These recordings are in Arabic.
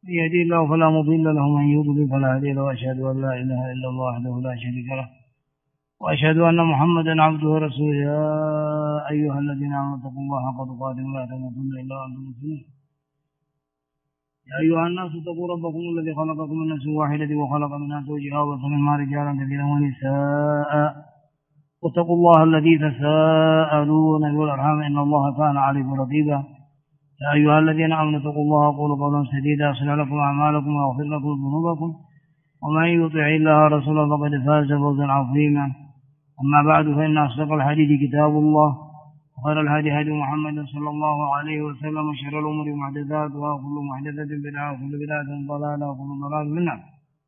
من يهدي الله فلا مضل له ومن يضلل فلا هادي له وأشهد أن لا إله إلا الله وحده لا شريك له وأشهد أن محمدا عبده ورسوله. يا أيها الذين آمنوا اتقوا الله حق تقاته ولا تموتن إلا وأنتم مسلمون. يا أيها الناس اتقوا ربكم الذي خلقكم من نفس واحدة وخلق منها زوجها وبث منهما رجالا كثيرا ونساء واتقوا الله الذي تساءلون به والأرحام إن الله كان عليكم رقيبا. يا أيها الذين آمنوا اتقوا الله وقولوا قولا سديدا يصلح لكم أعمالكم ويغفر لكم ذنوبكم ومن يطع الله ورسوله فقد فاز فوزا عظيما. أما بعد فإن أصدق الحديث كتاب الله وخير الهدي هدي محمد صلى الله عليه وسلم وشر الأمور محدثاتها وكل محدثة بدعة وكل بدعة ضلالة وكل ضلال من النار.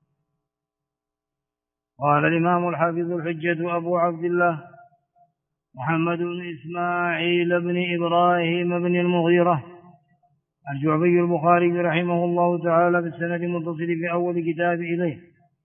قال الإمام الحافظ الحجة أبو عبد الله محمد بن إسماعيل بن إبراهيم بن المغيرة الجعفي البخاري رحمه الله تعالى بالسند المتصل في أول كتاب إليه.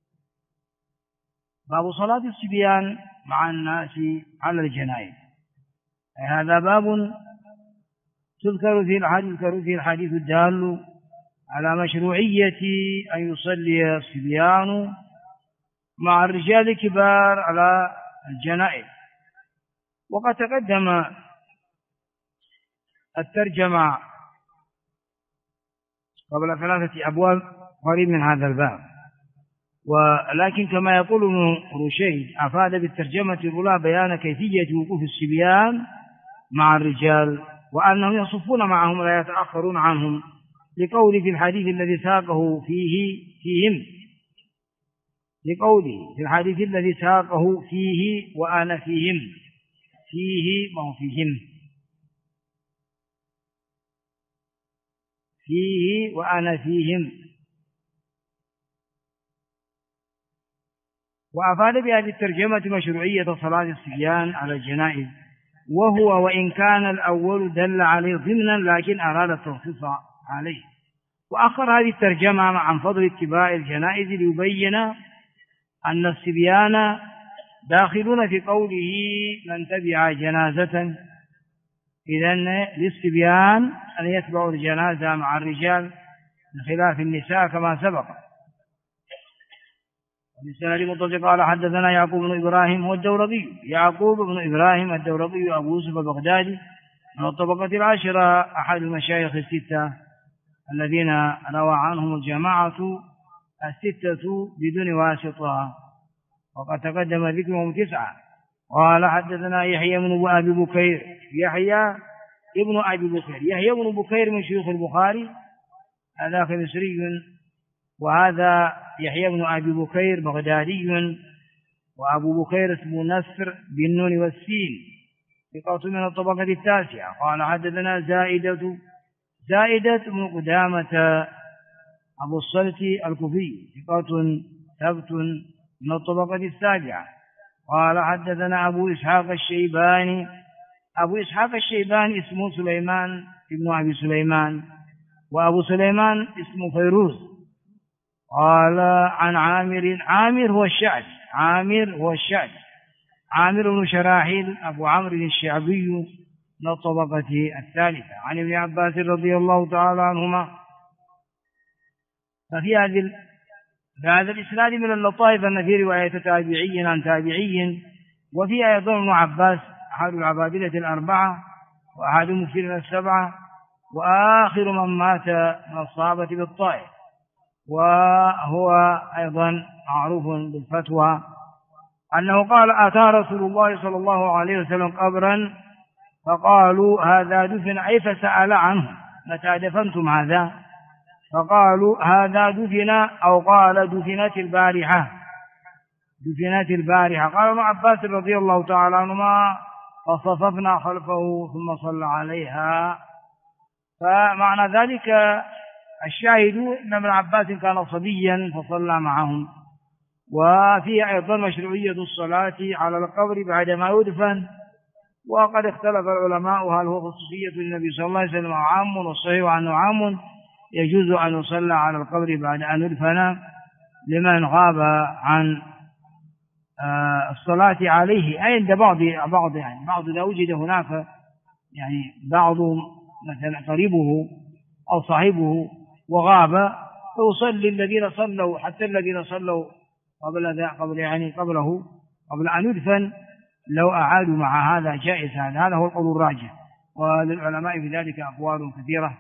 باب صلاة الصبيان مع الناس على الجنائز. هذا باب تذكر فيه الحديث الدال على مشروعية أن يصلي الصبيان مع الرجال الكبار على الجنائز. وقد تقدم الترجمة قبل 3 أبواب قريب من هذا الباب، ولكن كما يقول ابن رشيد أفاد بالترجمة الأولى بيان كيفية وقوف الصبيان مع الرجال وأنهم يصفون معهم ولا يتأخرون عنهم، لقوله في الحديث الذي ساقه فيهم لقوله في الحديث الذي ساقه فيه وأنا فيهم، فيه ما هو فيهم، فيه وأنا فيهم. وأفاد بهذه الترجمة مشروعية صلاة الصبيان على الجنائز، وهو وإن كان الأول دل عليه ضمنا لكن أراد التخصيص عليه. وأخر هذه الترجمة عن فضل اتباع الجنائز ليبين أن الصبيان داخلون في قوله من تبع جنازة، إذن للصبيان أن يتبعوا الجنازة مع الرجال بخلاف النساء كما سبق. بالسند المتصل قال حدثنا يعقوب بن إبراهيم هو الدورقي، يعقوب بن إبراهيم الدورقي أبو يوسف البغدادي من الطبقة 10 أحد المشايخ 6 الذين روى عنهم الجماعة 6 بدون واسطة، وقد تقدم ذكرهم 9. قال حدثنا يحيى بن أبي بكير، يحيى بن بكير من شيوخ البخاري، هذا مصري، وهذا يحيى بن أبي بكير بغدادي، وأبو بكير اسمه نصر بالنون والسين، ثقة من الطبقة 9. قال حدثنا زائدة بن قدامة أبو الصلت الكوفي، ثقة ثبت من الطبقة 7. قال حدثنا أبو إسحاق الشيباني اسمه سليمان ابن أبي سليمان، وأبو سليمان اسمه فيروز. قال عن عامر هو الشعبي، عامر بن شراحيل أبو عمرو الشعبي من الطبقة 3. عن ابن عباس رضي الله تعالى عنهما. ففي هذا الإسناد من اللطائف أن في رواية تابعي عن تابعي، وفي أيضا ابن عباس أحد العبادلة 4 وأحد المفسرين 7، وآخر من مات من الصحابة بالطائف، وهو أيضا معروف بالفتوى أنه قال أتى رسول الله صلى الله عليه وسلم قبرا فقالوا هذا دفن، أي فسأل عنه متى دفنتم هذا؟ فقالوا هذا دفن، أو قال دفنت البارحة. قال ابن عباس رضي الله تعالى عنهما فصففنا خلفه ثم صلى عليها. فمعنى ذلك الشاهد أن ابن عباس كان صبيا فصلى معهم. وفي أيضا مشروعية الصلاة على القبر بعدما يدفن، وقد اختلف العلماء هل هو خصوصية للنبي صلى الله عليه وسلم عام، والصحيح أنه عام يجوز أن يصلى على القبر بعد أن يدفن لمن غاب عن الصلاة عليه، أي عند بعض إذا وجد هناك بعض مثلا قريبه أو صاحبه وغاب فيصلي الذين صلوا حتى الذين صلوا قبل أن يدفن لو أعادوا مع هذا جائز. هذا هو القول الراجح، وللعلماء في ذلك أقوال كثيرة.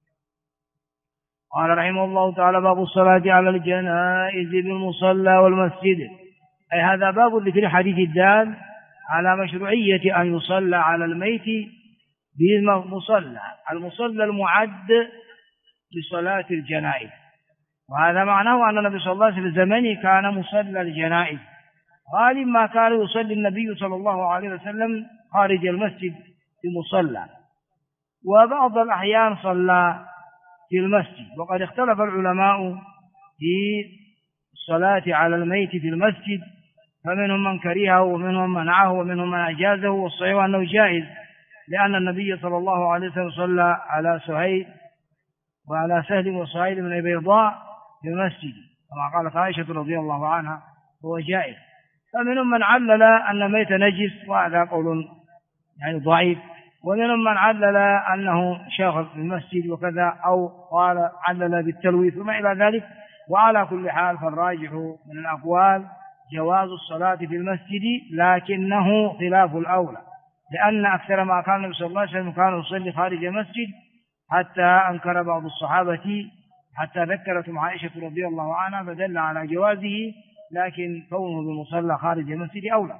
قال رحمه الله تعالى: باب الصلاة على الجنائز بالمصلى والمسجد، أي هذا باب ذكر حديث الدال على مشروعية أن يصلى على الميت بالمصلى، المصلى المعد لصلاة الجنائز. وهذا معناه أن النبي صلى الله عليه وسلم في زمنه كان مصلى الجنائز، غالب ما كان يصلي النبي صلى الله عليه وسلم خارج المسجد في مصلى، وبعض الأحيان صلى في المسجد. وقد اختلف العلماء في الصلاة على الميت في المسجد، فمنهم من كرهه ومنهم من منعه ومنهم من أجازه، والصحيح أنه جائز، لأن النبي صلى الله عليه وسلم صلى على سهيل وعلى سهل وسهيل بن بيضاء في المسجد كما قالت عائشة رضي الله عنها، هو جائز. فمنهم من علل أن الميت نجس، وهذا قول يعني ضعيف، ومنهم من علل أنه شاغل في المسجد وكذا، أو قال علل بالتلويث وما إلى ذلك. وعلى كل حال فالراجح من الأقوال جواز الصلاة في المسجد، لكنه خلاف الأولى، لأن أكثر ما كان النبي صلى الله عليه وسلم كان يصلي خارج المسجد، حتى أنكر بعض الصحابة، حتى ذكرتهم عائشة رضي الله عنها، فدل على جوازه، لكن كونه بالمصلى خارج المسجد أولى.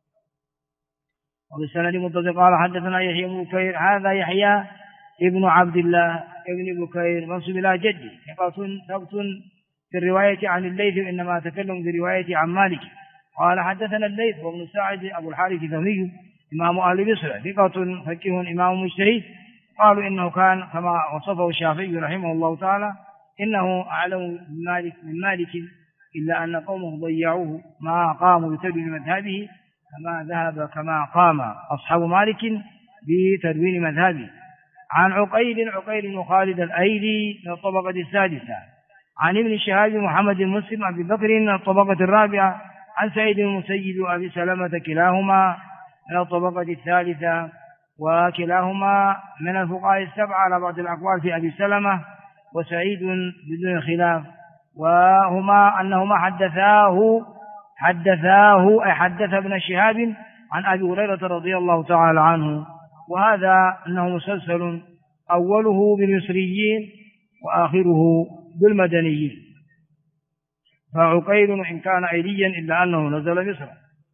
وبالسند متصل قال حدثنا يحيى بن بكير، هذا يحيى ابن عبد الله ابن بكير منسوب إلى جده، ثبت في الرواية عن الليث، وإنما تكلم في الرواية عن مالك. قال حدثنا الليث وابن سعد أبو الحارث ثمي إمام أهل مصر، ثقة فقيه إمام مجتهد. قالوا إنه كان كما وصفه الشافعي رحمه الله تعالى، إنه أعلم من مالك، إلا أن قومه ضيعوه ما قاموا بتدوين مذهبه كما قام أصحاب مالك بتدوين مذهبه. عن عقيل وخالد الأيلي من الطبقة السادسة، عن ابن شهاب محمد بن مسلم أبي بكر من الطبقة الرابعة، عن سعيد بن المسيب وأبي سلمة كلاهما من الطبقة الثالثة، وكلاهما من الفقهاء السبعة على بعض الأقوال في أبي سلمة وسعيد بدون خلاف، وهما أنهما حدثاه أي حدث ابن شهاب عن أبي هريرة رضي الله تعالى عنه. وهذا أنه مسلسل، أوله بالمصريين وآخره بالمدنيين، فعقيل إن كان أيليا إلا أنه نزل مصر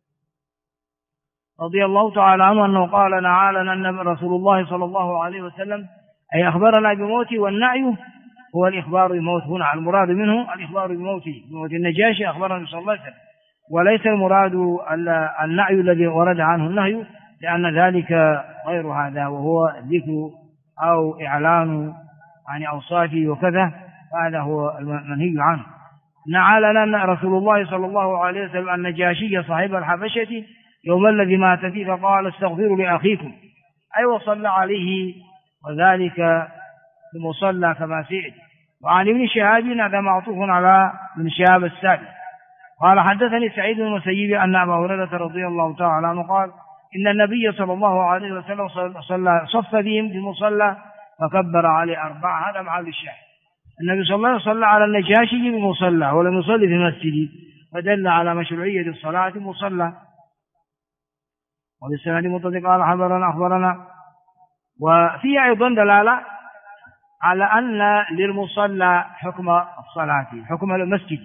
رضي الله تعالى عنه، أنه قال: نعالنا أن رسول الله صلى الله عليه وسلم، أي أخبرنا بموته، والنعي هو الإخبار بموت، هنا المراد منه الإخبار بموته، بموت النجاشي أخبرنا صلى الله عليه وسلم، وليس المراد النعي الذي ورد عنه النهي، لأن ذلك غير هذا، وهو ذكر أو إعلان عن أوصافه وكذا، هذا هو المنهي عنه. نعالنا رسول الله صلى الله عليه وسلم النجاشي صاحب الحبشة يوم الذي مات فيه، فقال: استغفروا لأخيكم، أي وصلى عليه، وذلك في المصلى كما سئل. وعن ابن شهاب هذا معطوف على ابن شهاب السابق. قال حدثني سعيد بن المسيب أن أبا هريرة رضي الله تعالى عنه قال: إن النبي صلى الله عليه وسلم صف بهم في المصلى فكبر عليه 4. هذا محل الشاهد، النبي صلى الله عليه وسلم صلى على النجاشي بالمصلى ولم يصلي في المسجد، فدل على مشروعية الصلاة في المصلى. وبالسند متصل قال أخبرنا، وفي أيضا دلالة على أن للمصلى حكم الصلاة، حكم المسجد،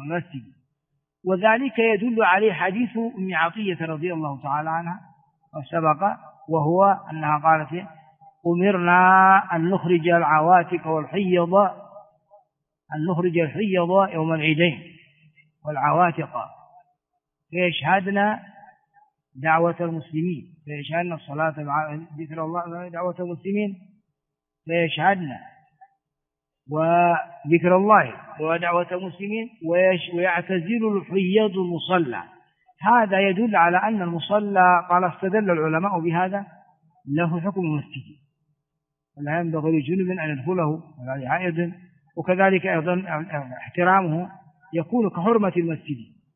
وذلك يدل عليه حديث أم عطية رضي الله تعالى عنها وسبق، وهو أنها قالت: أمرنا أن نخرج العواتق والحيض، يوم العيدين، والعواتق فيشهدنا دعوة المسلمين، فيشهدنا الصلاة ذكر الله، دعوة المسلمين فيشهدنا وذكر الله ودعوة المسلمين، ويعتزل الحيض المصلى. هذا يدل على أن المصلى، قال استدل العلماء بهذا، له حكم المسجد، ولا ينبغي لجنب أن يدخله ولا لحائض، وكذلك أيضا احترامه يكون كحرمة المسجد،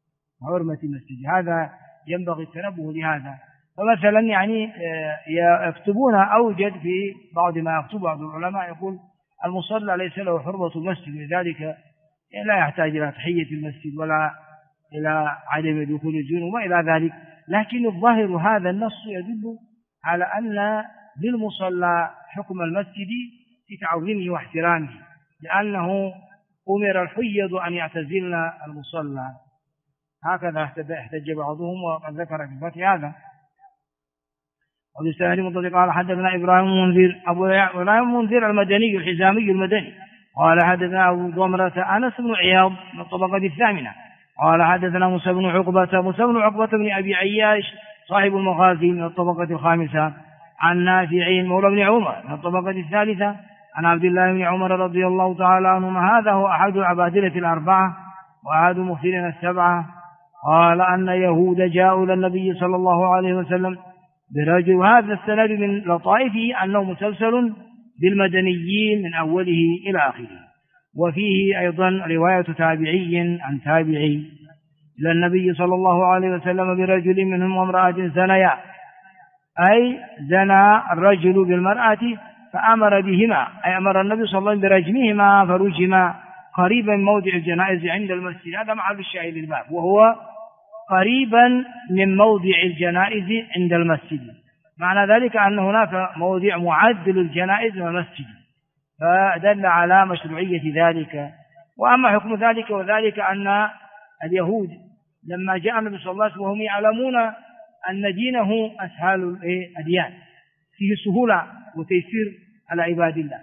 هذا ينبغي التنبه لهذا. فمثلا يعني يكتبون أوجد في بعض ما يكتب بعض العلماء، يقول: المصلى ليس له حرمة المسجد، لذلك لا يحتاج إلى تحية المسجد ولا إلى عدم دخول الجنوب وإلى ذلك. لكن الظاهر هذا النص يدل على أن للمصلى حكم المسجد في تعظيمه واحترامه، لأنه أمر الحيض أن يعتزلن المصلى. هكذا احتج بعضهم وقد ذكر في الفتح هذا. وبالسند مطلق قال حدثنا إبراهيم المنذر أبو إبراهيم المنذر المدني الحزامي المدني قال حدثنا أبو ضمرة أنس بن عياض من الطبقة الثامنة قال حدثنا موسى بن عقبة بن أبي عياش صاحب المغازي من الطبقة الخامسة عن نافع مولى بن عمر من الطبقة الثالثة عن عبد الله بن عمر رضي الله تعالى عنهما. هذا هو أحد العبادلة الأربعة وأحد المخفرين السبعة. قال أن يهود جاءوا إلى النبي صلى الله عليه وسلم برجل. هذا السند من لطائفه أنه مسلسل بالمدنيين من أوله إلى آخره. وفيه أيضا رواية تابعي عن تابعي إلى النبي صلى الله عليه وسلم برجل منهم وامرأة زنيا، أي زنى الرجل بالمرأة فأمر بهما، أي أمر النبي صلى الله عليه وسلم برجمهما فرجما قريبا من موضع الجنائز عند المسجد. هذا محل الشاهد للباب، وهو قريبا من موضع الجنائز عند المسجد، معنى ذلك أن هناك موضع معد للجنائز والمسجد، فدل على مشروعية ذلك. وأما حكم ذلك وذلك أن اليهود لما جاء النبي صلى الله عليه وسلم وهم يعلمون أن دينه أسهل الأديان فيه سهولة وتيسير على عباد الله،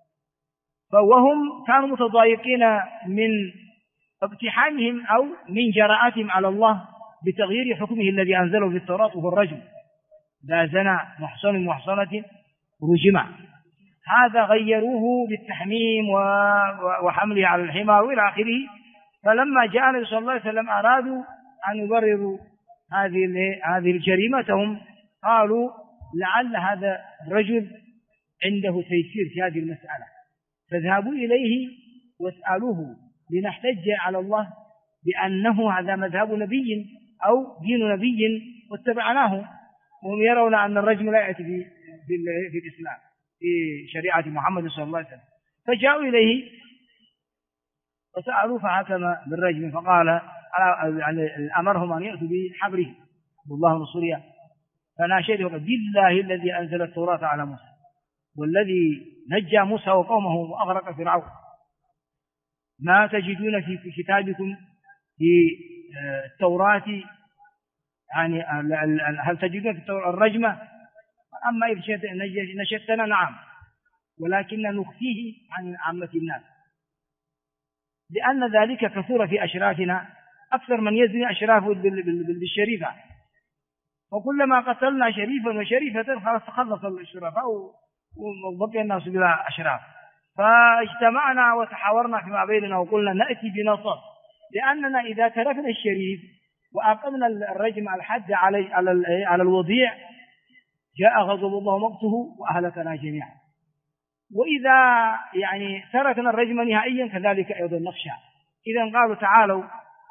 فوهم كانوا متضايقين من اقتحامهم أو من جراءتهم على الله بتغيير حكمه الذي أنزله في التوراة وهو الرجم، إذا زنى محصن محصنة رجما. هذا غيروه بالتحميم وحمله على الحمار وإلى آخره. فلما جاء النبي صلى الله عليه وسلم أرادوا أن يبرروا هذه جريمتهم، قالوا لعل هذا الرجل عنده تيسير في هذه المسألة، فاذهبوا إليه واسألوه لنحتج على الله بأنه هذا مذهب نبي أو دين نبي واتبعناه، وهم يرون أن الرجم لا يأتي في الإسلام في شريعة محمد صلى الله عليه وسلم. فجاءوا إليه وسألوه فحكم بالرجم، فقال يعني أمرهم أن يأتوا بحبره والله نصريه، فناشده بالله الذي أنزل التوراة على موسى والذي نجى موسى وقومه وأغرق فرعون، ما تجدون في كتابكم في التوراة، يعني هل تجدون في التوراة الرجمة؟ أما إذا نشدتنا نعم، ولكن نخفيه عن عامة الناس، لأن ذلك كثر في أشرافنا، أكثر من يزني أشرافه بالشريفة، وكلما قتلنا شريفا وشريفة خلص الشرفاء وبقي الناس بلا أشراف. فاجتمعنا وتحاورنا فيما بيننا وقلنا نأتي بنص، لأننا إذا تركنا الشريف وأقمنا الرجم الحد على الوضيع جاء غضب الله مقته وأهلكنا جميعا، وإذا يعني تركنا الرجم نهائيا كذلك أيضا نخشى. إذا قالوا تعالوا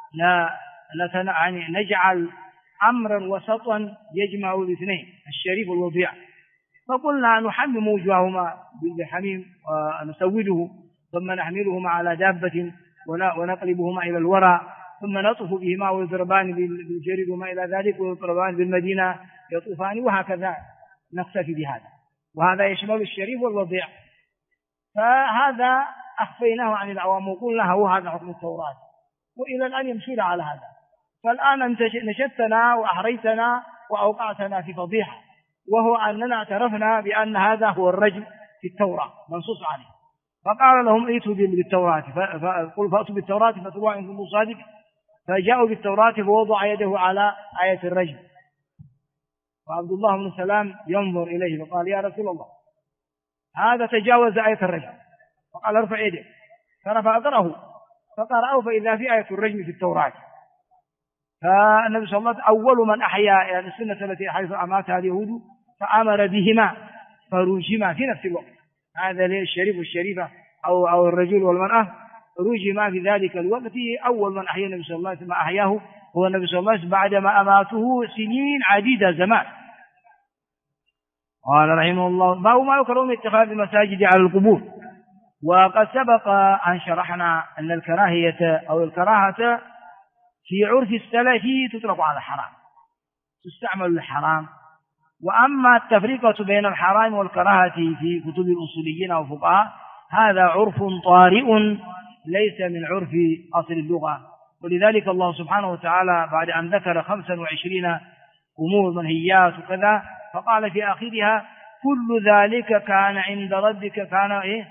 يعني نجعل أمرا وسطا يجمع الاثنين الشريف والوضيع، فقلنا نحمم وجوههما بالحميم ونسوده، ثم نحملهما على دابة ونقلبهما إلى الوراء، ثم نطوف بهما ويضربان بالجريد وما إلى ذلك، ويضربان بالمدينة يطوفان، وهكذا نقتفي بهذا، وهذا يشمل الشريف والوضيع. فهذا أخفيناه عن العوام وقلنا هو هذا حكم التوراة، وإلى الآن يمشون على هذا. فالآن أنت نشدتنا وأحريتنا وأوقعتنا في فضيحة، وهو أننا اعترفنا بأن هذا هو الرجم في التوراة منصوص عليه. فقال لهم ائتوا بالتوراة، فقل فأتوا بالتوراة فتلوها إن كنتم صادق، فجاءوا بالتوراة فوضع يده على آية الرجم، وعبد الله بن سلام ينظر إليه فقال يا رسول الله هذا تجاوز آية الرجم، فقال ارفع يدك، فرفع أثره فقرأه فإذا في آية الرجم في التوراة. فالنبي صلى الله عليه وسلم أول من أحيا يعني السنة التي حيث أماتها اليهود فأمر بهما فرجما في نفس الوقت. هذا الشريف والشريفة أو الرجل والمرأة رجما في ذلك الوقت. أول من أحيا النبي صلى الله عليه وسلم أحياه هو النبي صلى الله عليه وسلم بعدما أماته سنين عديدة زمان. قال رحمه الله باب ما يكره من اتخاذ المساجد على القبور. وقد سبق أن شرحنا أن الكراهية أو الكراهة في عرف السلف تطلق على الحرام، تستعمل للحرام. وأما التفرقة بين الحرام والكراهة في كتب الأصوليين أو الفقهاء هذا عرف طارئ ليس من عرف أصل اللغة. ولذلك الله سبحانه وتعالى بعد أن ذكر 25 أمور منهيات وكذا فقال في آخرها كل ذلك كان عند ربك كان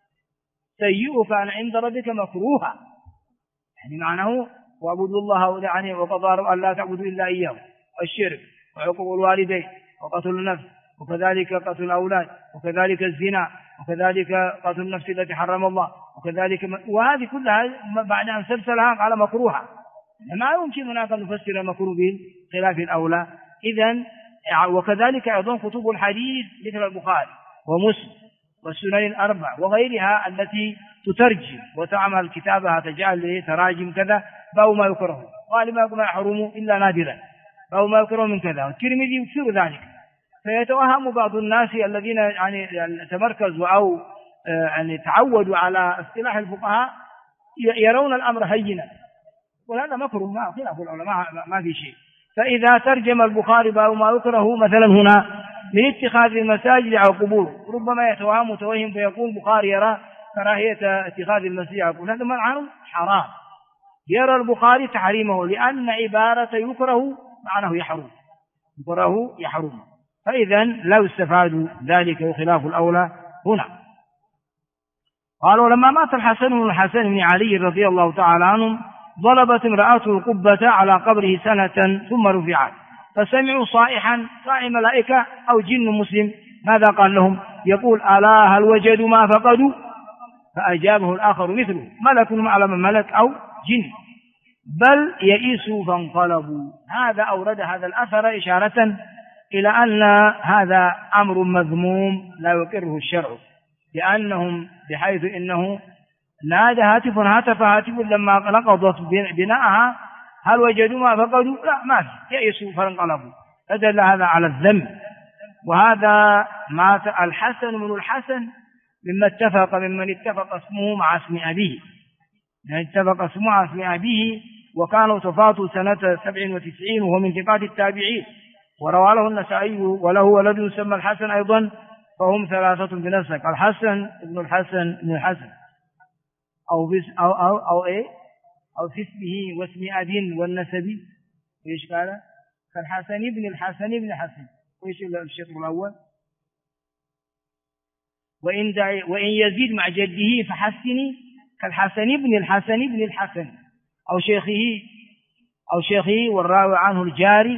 سيئ كان عند ربك مكروها، يعني معناه واعبدوا الله يعني وقضى ألا تعبدوا إلا إياه، الشرك وعقوق الوالدين وقتل النفس وكذلك قتل الأولاد وكذلك الزنا وكذلك قتل النفس التي حرم الله وكذلك وهذه كلها بعد أن سلسلها قال مكروها. ما يمكن هناك أن نفسر المكروه بخلاف الأولى. إذن وكذلك أيضا كتب الحديث مثل البخاري ومسلم والسنن الأربع وغيرها التي تترجم وتعمل كتابها تجعل تراجم كذا باو ما يكره قال ما يكون يحرم إلا نادرا باو ما يكره من كذا. والترمذي يكثر ذلك، فيتوهم بعض الناس الذين يعني تمركزوا أو يعني تعودوا على اصطلاح الفقهاء يرون الأمر هينا، وهذا مكروه ما خلاف العلماء ما في شيء. فإذا ترجم البخاري باو ما يكره مثلا هنا من اتخاذ المساجد على القبور ربما يتوهم متوهم فيقول البخاري يرى كراهية اتخاذ المسجد على القبور، هذا منع حرام. يرى البخاري تحريمه لأن عبارة يكره معناه يحرم، يكره يحرم. فإذا لا يستفاد ذلك وخلاف الأولى هنا. قالوا لما مات الحسن بن الحسن بن علي رضي الله تعالى عنهم ضربت امرأته القبة على قبره سنة ثم رفعت فسمعوا صائحا صائح ملائكة أو جن مسلم. ماذا قال لهم؟ يقول ألا هل وجدوا ما فقدوا؟ فأجابه الآخر مثله ملك معلم ملك أو جن بل يئسوا فانقلبوا. هذا أورد هذا الأثر إشارة إلى أن هذا أمر مذموم لا يقره الشرع، لأنهم بحيث إنه نادى هاتف لما نقضت بناءها هل وجدوا ما فقدوا؟ لا ما في، يئسوا فانقلبوا، فدل هذا على الذم. وهذا مات الحسن بن الحسن ممن اتفق اسمه مع اسم أبيه، يعني اتفق اسمه مع اسم أبيه، وكان توفاته سنة 97 وهو من ثقات التابعين، وروى له النسائي وله ولد يسمى الحسن أيضا، فهم 3 بنسك الحسن بن الحسن بن الحسن أو في اسمه واسم أب والنسب إيش قال؟ كالحسن بن الحسن بن الحسن. وإيش الشطر الأول؟ وإن يزيد مع جده فحسني كالحسن بن الحسن بن الحسن أو شيخه والراوي عنه الجاري.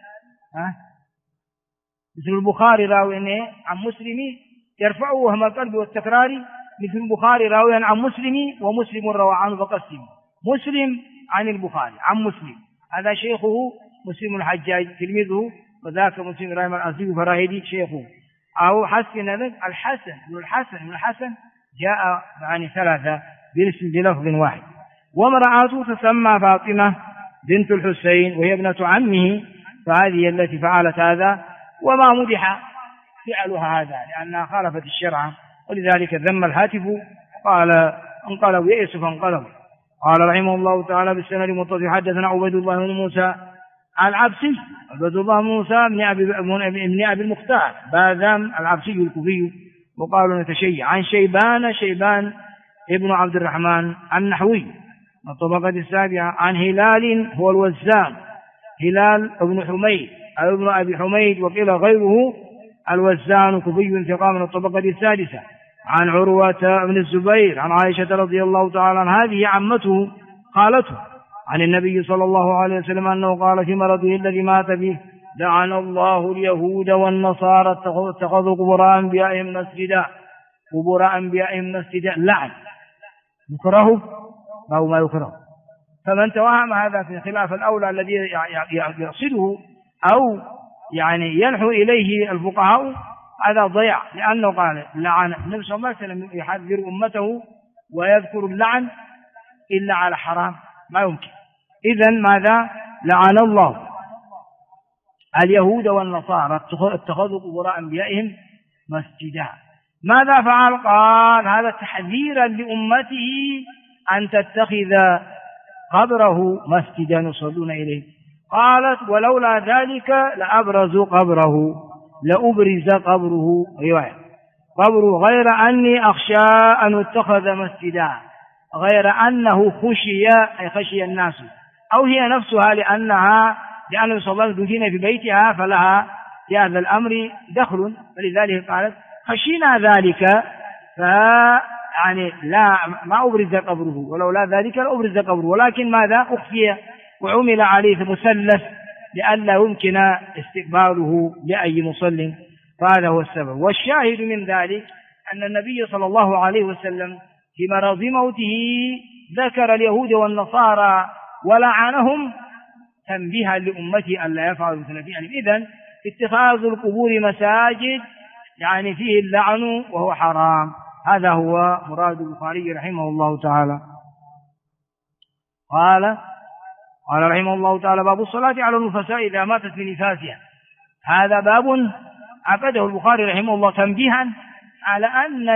مثل البخاري راوي عن مسلم يرفعه وهم القلب والتكرار، مثل البخاري راوي عن مسلم ومسلم روى عنه فقسم. مسلم عن البخاري عن مسلم، هذا شيخه مسلم الحجاج تلميذه، وذاك مسلم إبراهيم الأزدي فراهيدي شيخه. أو حسن الحسن بن الحسن بن الحسن جاء يعني 3 باسم بلفظ واحد. وامرأته تسمى فاطمة بنت الحسين وهي ابنة عمه، فهذه التي فعلت هذا وما مدح فعلها هذا لأنها خالفت الشرع، ولذلك ذم الهاتف قال انقلبوا يئسوا فانقلبوا. قال رحمه الله تعالى بالسند المتصل حدثنا عبيد الله بن موسى العبسي، عبيد الله بن موسى بن أبي المختار باذام العبسي الكوفي، وقالوا نتشيع عن شيبان ابن عبد الرحمن النحوي الطبقة السابعة، عن هلال هو الوزان هلال ابن حميد أو ابن أبي حميد وقيل غيره الوزان كوفي ثقة من الطبقة السادسة، عن عروة بن الزبير عن عائشة رضي الله تعالى عنها هذه عمته قالته عن النبي صلى الله عليه وسلم أنه قال في مرضه الذي مات به لعن الله اليهود والنصارى اتخذوا قبور أنبيائهم مسجدا لعن يكره أو ما يكره. فمن توهم هذا في خلاف الأولى الذي يقصده أو يعني ينحو إليه الفقهاء هذا ضياع، لأنه قال لعن النبي صلى الله عليه وسلم يحذر أمته ويذكر اللعن إلا على حرام ما يمكن. إذن ماذا؟ لعن الله اليهود والنصارى اتخذوا قبور أنبيائهم مسجدا. ماذا فعل؟ قال هذا تحذيرا لأمته أن تتخذ قبره مسجدا يصلون إليه. قالت ولولا ذلك لأبرزوا قبره، لأبرز قبره، رواية قبره، غير أني أخشى أن اتخذ مسجدا، غير أنه خشي، أي خشي الناس، أو هي نفسها لأن صلى الله عليه وسلم دفن في بيتها فلها في هذا الأمر دخل، فلذلك قالت خشينا ذلك، يعني لا ما أبرز قبره، ولولا ذلك لأبرز قبره، ولكن ماذا أخفي وعمل عليه مثلث لئلا يمكن استقباله لأي مصل، فهذا هو السبب. والشاهد من ذلك أن النبي صلى الله عليه وسلم في مرض موته ذكر اليهود والنصارى ولعنهم تنبيها لأمتي ألا يفعلوا مثل فعلهم. إذن اتخاذ القبور مساجد يعني فيه اللعن وهو حرام. هذا هو مراد البخاري رحمه الله تعالى. قال رحمه الله تعالى باب الصلاة على النفساء إذا ماتت في نفاسها. هذا باب عقده البخاري رحمه الله تنبيها على أن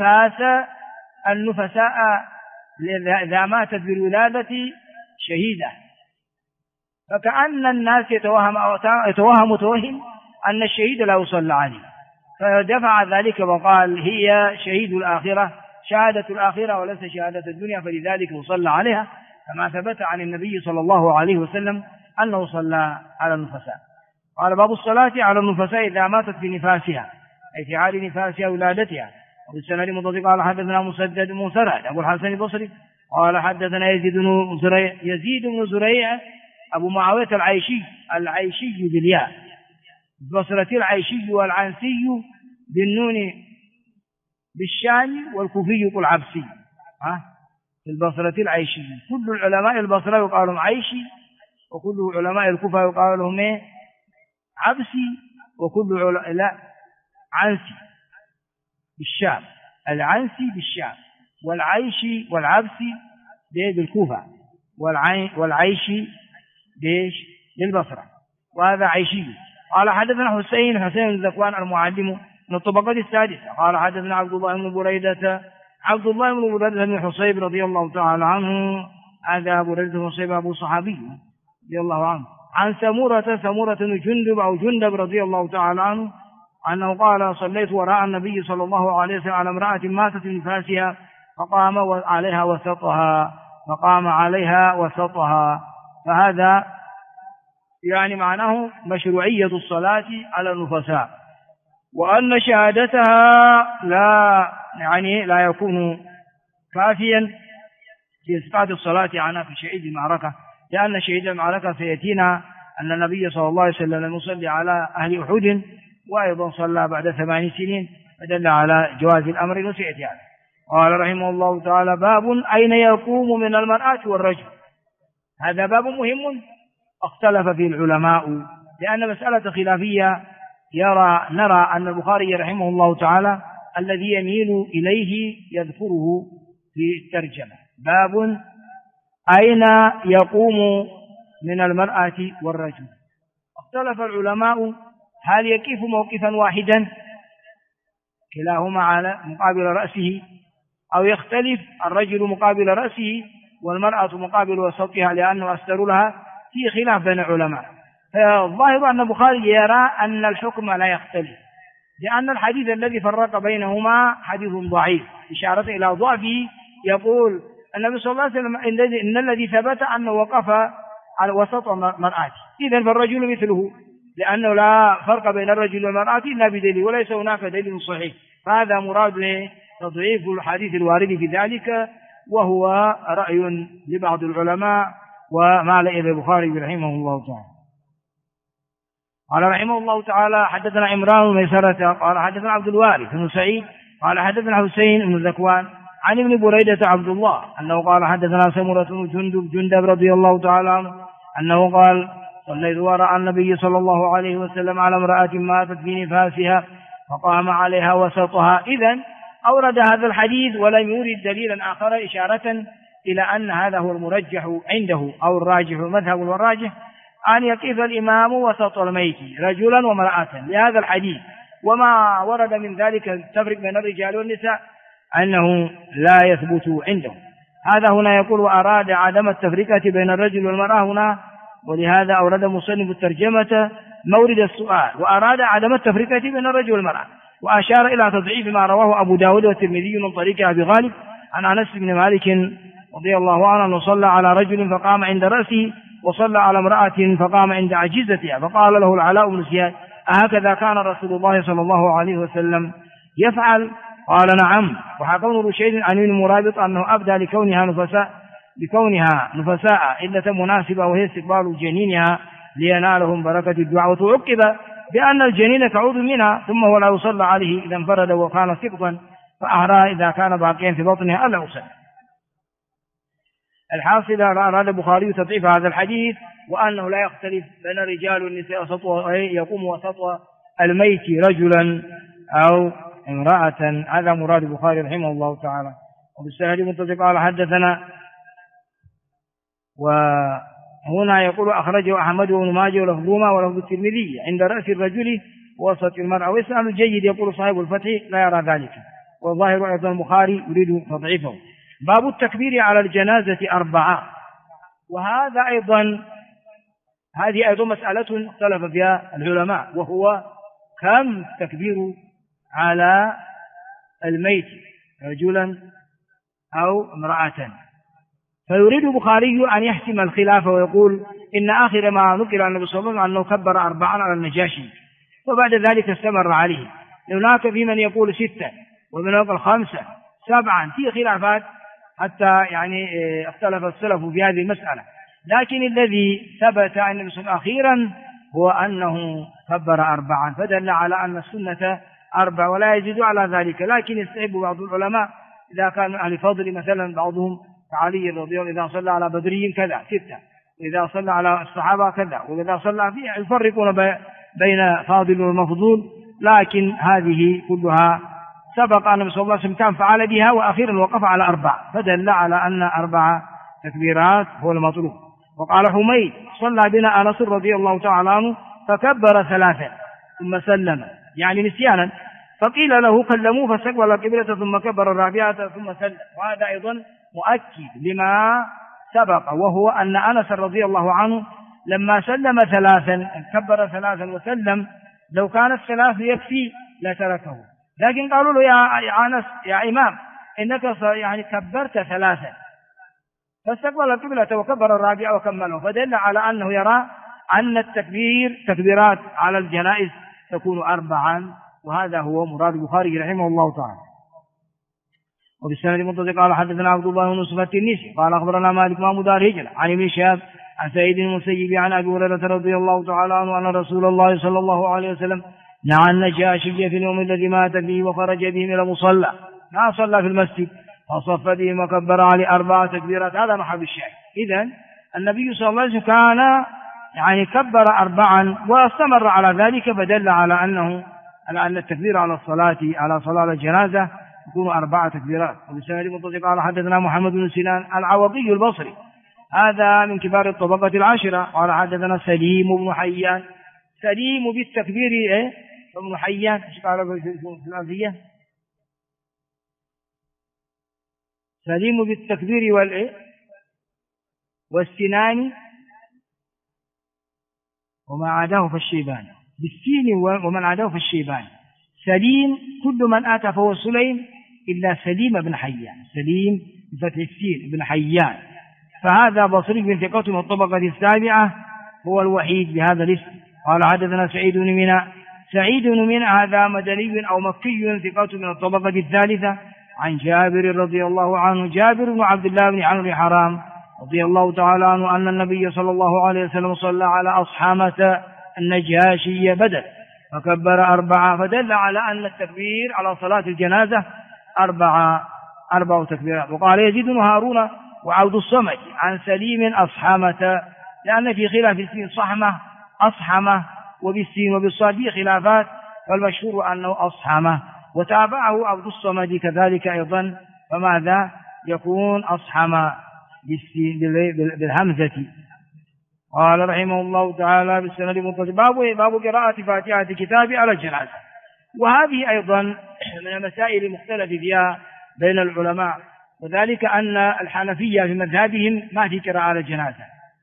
النفساء إذا ماتت بالولادة شهيدة، فكأن الناس يتوهم أن الشهيد لا يصلى عليه، فدفع ذلك وقال هي شهيد الآخرة، شهادة الآخرة وليس شهادة الدنيا، فلذلك يصلى عليها، كما ثبت عن النبي صلى الله عليه وسلم أنه صلى على النفساء. قال باب الصلاة على النفساء إذا ماتت في نفاسها، أي في حال نفاسها ولادتها. وبالسند المضاد قال حدثنا مسدد مسرد أبو الحسن البصري قال حدثنا يزيد بن زريع أبو معاوية العيشي بالياء، البصري العيشي والعنسي بالنون بالشام، والكوفي العبسي. البصرة العيشي، كل العلماء البصرة يقال لهم عيشي، وكل علماء الكوفة يقال لهم عبسي، وكل عنسي بالشام، العنسي بالشام، والعيشي والعبسي بالكوفة، والعيشي بالبصرة، وهذا عيشي. قال حدثنا حسين بن ذكوان المعلم من الطبقات السادسة قال حدثنا عبد الله بن بريدة بن حصيب رضي الله تعالى عنه، هذا بريدة بن حصيب أبو صحابي رضي الله عنه، عن سمورة بن جندب أو جندب رضي الله تعالى عنه أنه قال صليت وراء النبي صلى الله عليه وسلم على امرأة ماتت في نفاسها فقام عليها وسطها. فهذا يعني معناه مشروعية الصلاة على النفساء، وأن شهادتها لا يكون كافيا في إسقاط الصلاة عنها في شهيد المعركة، لأن شهيد المعركة سيأتينا أن النبي صلى الله عليه وسلم يصلي على أهل أحد، وأيضا صلى بعد 8 سنين، فدل على جواز الأمر وسيأتي عليه. قال رحمه الله تعالى باب أين يقوم من المرأة والرجل. هذا باب مهم اختلف فيه العلماء، لأن مسألة خلافية نرى أن البخاري رحمه الله تعالى الذي يميل إليه يذكره في الترجمة. باب أين يقوم من المرأة والرجل. اختلف العلماء هل يقف موقفا واحدا كلاهما على مقابل رأسه، أو يختلف الرجل مقابل رأسه والمرأة مقابل وسطها، لأنه أستر لها، في خلاف بين العلماء. فالظاهر أن البخاري يرى أن الحكم لا يختلف، لأن الحديث الذي فرق بينهما حديث ضعيف إشارة إلى ضعفه. يقول النبي صلى الله عليه وسلم إن الذي ثبت أنه وقف على وسط مرأته، إذن فالرجل مثله، لأنه لا فرق بين الرجل والمرأة إلا بدليل، وليس هناك دليل صحيح. فهذا مراد تضعيف الحديث الوارد في ذلك، وهو رأي لبعض العلماء ومال إلى البخاري رحمه الله تعالى. قال رحمه الله تعالى حدثنا عمران بن ميسرة قال حدثنا عبد الوارث بن سعيد قال حدثنا حسين بن ذكوان عن ابن بريدة عبد الله أنه قال حدثنا سمرة بن جندب رضي الله تعالى عنه أنه قال صليت وراء النبي صلى الله عليه وسلم على امرأة ماتت في نفاسها فقام عليها وسطها. إذن أورد هذا الحديث ولم يورد دليلا آخر إشارة إلى أن هذا هو المرجح عنده، أو الراجح، المذهب والراجح أن يقف الإمام وسط الميت رجلا ومرأة لهذا الحديث، وما ورد من ذلك التفريق بين الرجال والنساء أنه لا يثبت عندهم. هذا هنا يقول وأراد عدم التفرقة بين الرجل والمرأة هنا، ولهذا أورد مصنف الترجمة مورد السؤال، وأراد عدم التفرقة بين الرجل والمرأة، وأشار إلى تضعيف ما رواه أبو داود والترمذي من طريق أبي غالب عن أنس بن مالك رضي الله عنه أنه صلى على رجل فقام عند رأسه، وصلى على امرأة فقام عند عجيزتها، فقال له العلاء بن زياد أهكذا كان رسول الله صلى الله عليه وسلم يفعل؟ قال نعم. وحكون رشيد عن ابن مرابط أنه أبدى لكونها نفساء علة مناسبة وهي استقبال جنينها لينالهم بركة الدعاء، وتعقب بأن الجنين تعود منها، ثم هو لا يصلى عليه إذا انفرد وكان سقطا، فأهرى إذا كان باقيا في بطنها ألا يصلى. الحاصل أراد البخاري تضعيف هذا الحديث، وأنه لا يختلف بين الرجال والنساء يقوم وسط الميت رجلا أو امرأة. هذا مراد البخاري رحمه الله تعالى. وبالسهل منتظر قال حدثنا، وهنا يقول أخرجه أحمد وابن ماجه ولفظهما ولفظ الترمذي عند رأس الرجل وسط المرأة. ويسأل الجيد يقول صاحب الفتح لا يرى ذلك، والظاهر أيضا البخاري يريد تضعيفه. باب التكبير على الجنازة 4. وهذا أيضا هذه أيضا مسألة اختلف فيها العلماء، وهو كم تكبير على الميت رجلا أو امرأة. فيريد البخاري أن يحسم الخلاف ويقول إن آخر ما نقل عن النبي صلى الله عليه وسلم أنه كبر 4 على النجاشي، وبعد ذلك استمر عليه. هناك في من يقول 6 ومن يقول 5 7، في خلافات حتى يعني اختلف السلف في هذه المسألة. لكن الذي ثبت عن النبي صلى الله عليه وسلم أخيرا هو أنه كبر 4، فدل على أن السنة 4 ولا يزيد على ذلك. لكن يستحب بعض العلماء إذا كان من أهل فضل مثلا بعضهم علي رضي الله عنه إذا صلى على بدري كذا 6، وإذا صلى على الصحابة كذا، وإذا صلى فيه يفرقون بين فاضل والمفضول. لكن هذه كلها سبق أن النبي صلى الله عليه وسلم كان فعل بها، وأخيرا وقف على 4، فدل على أن 4 تكبيرات هو المطلوب. وقال حميد صلى بنا أنس رضي الله تعالى عنه فكبر 3 ثم سلم، يعني نسيانا، فقيل له كلموه فاستقبل القبلة ثم كبر الرابعة ثم سلم. وهذا أيضا مؤكد لما سبق، وهو أن أنس رضي الله عنه لما سلم 3 كبر 3 وسلم، لو كانت 3 يكفي لتركه، لكن قالوا له يا أنس يا إمام إنك يعني كبرت 3، فاستقبل القبلة وكبر الرابعة وكمله، فدل على أنه يرى أن تكبيرات على الجنائز تكون 4، وهذا هو مراد البخاري رحمه الله تعالى. وبالسند المتصل قال حدثنا عبد الله بن يوسف التنيسي قال أخبرنا مالك بن دار هجرة عن ابن شهاب عن سعيد المسيب عن أبي هريرة رضي الله تعالى عنه أن رسول الله صلى الله عليه وسلم نعى النجاشي في اليوم الذي مات فيه وخرج بهم إلى مصلى، ما صلى في المسجد، فصف بهم وكبر عليه 4 تكبيرات. هذا محل الشاهد. إذن النبي صلى الله عليه وسلم كان يعني كبر 4 واستمر على ذلك، فدل على أن التكبير على صلاة الجنازة يكون 4 تكبيرات. وبالسند المتصل قال حدثنا محمد بن سنان العوضي البصري، هذا من كبار الطبقة 10، قال حدثنا سليم بن حيان. سليم بالتكبير ابن حيان ايش قال في الألفية؟ سليم بالتكبير والسنان وما عداه فالشيبان، بالسين ومن عداه فالشيبان. سليم كل من أتى فهو سليم إلا سليم بن حيان، سليم بفتح السين بن حيان، فهذا بصري من ثقته من الطبقة 7 هو الوحيد بهذا الاسم. قال حدثنا سعيد بن منى. سعيد بن منى هذا مدني أو مكي ثقته من الطبقة 3 عن جابر رضي الله عنه، جابر بن عبد الله بن عمرو بن حرام رضي الله تعالى عنه أن النبي صلى الله عليه وسلم صلى على أصحامة النجاشي بدر فكبر 4، فدل على أن التكبير على صلاة الجنازة 4 تكبيرات. وقال يزيد بن هارون وعبد الصمد عن سليم أصحامة، لأن في خلاف السين صحمة أصحمة، وبالسين وبالصاد في خلافات، فالمشهور أنه أصحمة، وتابعه عبد الصمد كذلك أيضا، فماذا يكون أصحمة بالهمزة. قال رحمه الله تعالى بالسند المتصل باب قراءة فاتحة الكتاب على الجنازة. وهذه أيضا من المسائل المختلف فيها بين العلماء، وذلك أن الحنفية في مذهبهم ما في قراءة على الجنازة،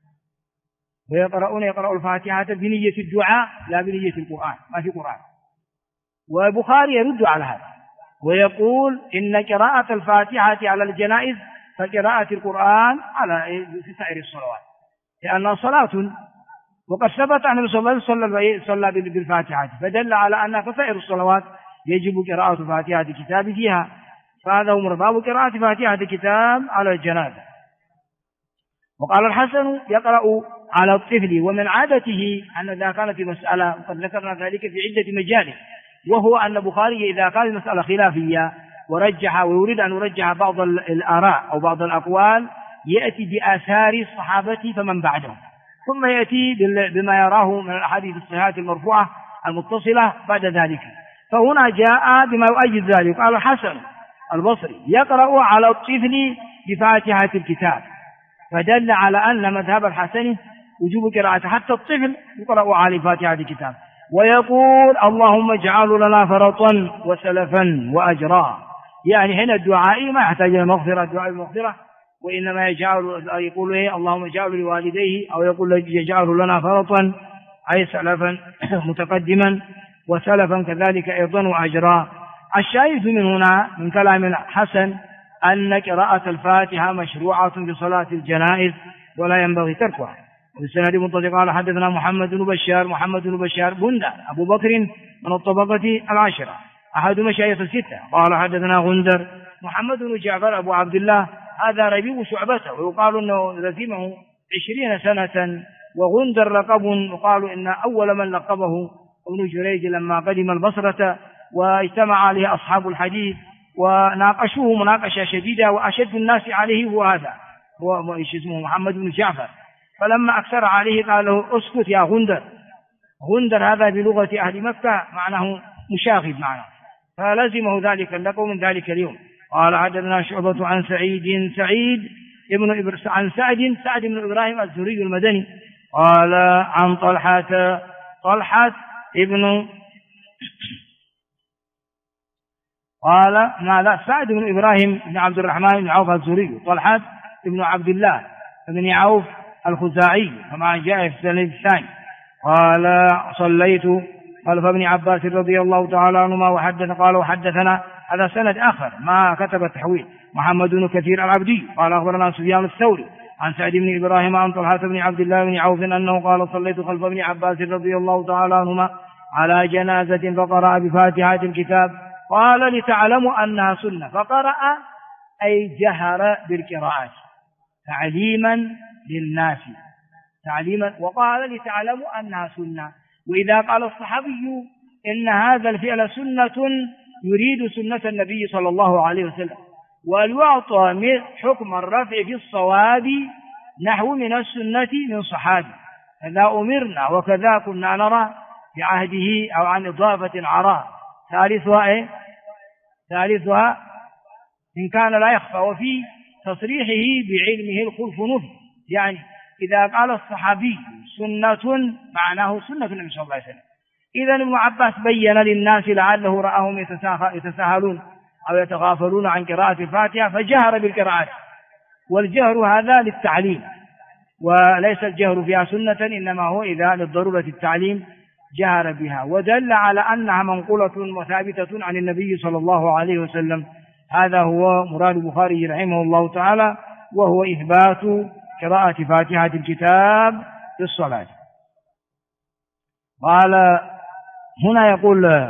يقرأ الفاتحة بنية الدعاء لا بنية القرآن، ما في قرآن. والبخاري يرد على هذا ويقول إن قراءة الفاتحة على الجنائز فقراءة القرآن على في سائر الصلوات، لأنها صلاة، وقد ثبت أن النبي صلى الله عليه وسلم صلى بالفاتحة، فدل على أن كسائر الصلوات يجب قراءة فاتحة الكتاب فيها، فهذا هو مرباب قراءة فاتحة الكتاب على الجنازة. وقال الحسن يقرأ على الطفل، ومن عادته أن إذا كانت مسألة، وقد ذكرنا ذلك في عدة مجالس، وهو أن البخاري إذا كانت المسألة خلافية ورجح ويريد أن يرجح بعض الآراء أو بعض الأقوال يأتي بآثار الصحابة فمن بعدهم، ثم يأتي بما يراه من الأحاديث الصحيحة المرفوعة المتصلة بعد ذلك. فهنا جاء بما يؤيد ذلك. قال الحسن البصري يقرأ على الطفل بفاتحة الكتاب، فدل على أن مذهب الحسن وجوب قراءة حتى الطفل يقرأ على فاتحة الكتاب، ويقول اللهم اجعل لنا فرطا وسلفا وأجرا، يعني هنا الدعاء ما يحتاج إلى مغفرة، دعاء المغفرة، وإنما يقول اللهم اجعل لوالديه، أو يقول يجعل لنا فرطا أي سلفا متقدما، وسلفا كذلك أيضا وأجرا. الشاهد من هنا من كلام الحسن أن قراءة الفاتحة مشروعة في صلاة الجنائز ولا ينبغي تركها. والسند متصل. قال حدثنا محمد بن بشار بندر أبو بكر من الطبقة العاشرة أحد مشايخ الستة. قال حدثنا غندر محمد بن جعفر أبو عبد الله هذا ربيع شعبته، ويقال أنه لزمه 20 سنة، وغندر لقب، وقالوا إن أول من لقبه ابن جريج لما قدم البصرة واجتمع عليه أصحاب الحديث وناقشوه مناقشة شديدة، وأشد الناس عليه هو هذا، هو اسمه محمد بن جعفر، فلما أكثر عليه قال له اسكت يا غندر. غندر هذا بلغة أهل مكة معناه مشاغب معناه، فلزمه ذلك اللقب من ذلك اليوم. قال حدثنا شعبة عن سعد بن إبراهيم الزهري المدني قال عن طلحة ابن قال سعد بن إبراهيم بن عبد الرحمن بن عوف الزهري، طلحة ابن عبد الله بن عوف الخزاعي كما جاء في السند الثاني. قال صليت خلف ابن عباس رضي الله تعالى عنهما وحدثنا هذا سند آخر ما كتب التحويل محمد بن كثير العبدي قال أخبرنا سفيان الثوري عن سعد بن إبراهيم عن طلحة بن عبد الله بن عوف أنه قال صليت خلف ابن عباس رضي الله تعالى عنهما على جنازة فقرأ بفاتحة الكتاب، قال لتعلموا أنها سنة، فقرأ أي جهر بالقراءات تعليما للناس وقال لتعلموا أنها سنة. وإذا قال الصحابي إن هذا الفعل سنة يريد سنة النبي صلى الله عليه وسلم، وليعطى حكم الرفع في الصواب نحو من السنة من صحابي، كذا أمرنا وكذا كنا نرى في عهده، أو عن إضافة عراء ثالثها إن كان لا يخفى، وفي تصريحه بعلمه الخلف نفي، يعني إذا قال الصحابي سنة معناه سنة النبي صلى الله عليه وسلم. إذن ابن عباس بين للناس لعله رآهم يتساهلون أو يتغافلون عن قراءة الفاتحة فجهر بالقراءات، والجهر هذا للتعليم وليس الجهر فيها سنة، إنما هو إذا للضرورة التعليم جهر بها، ودل على أنها منقولة وثابتة عن النبي صلى الله عليه وسلم. هذا هو مراد البخاري رحمه الله تعالى، وهو إثبات قراءة فاتحة الكتاب في الصلاة. قال هنا يقول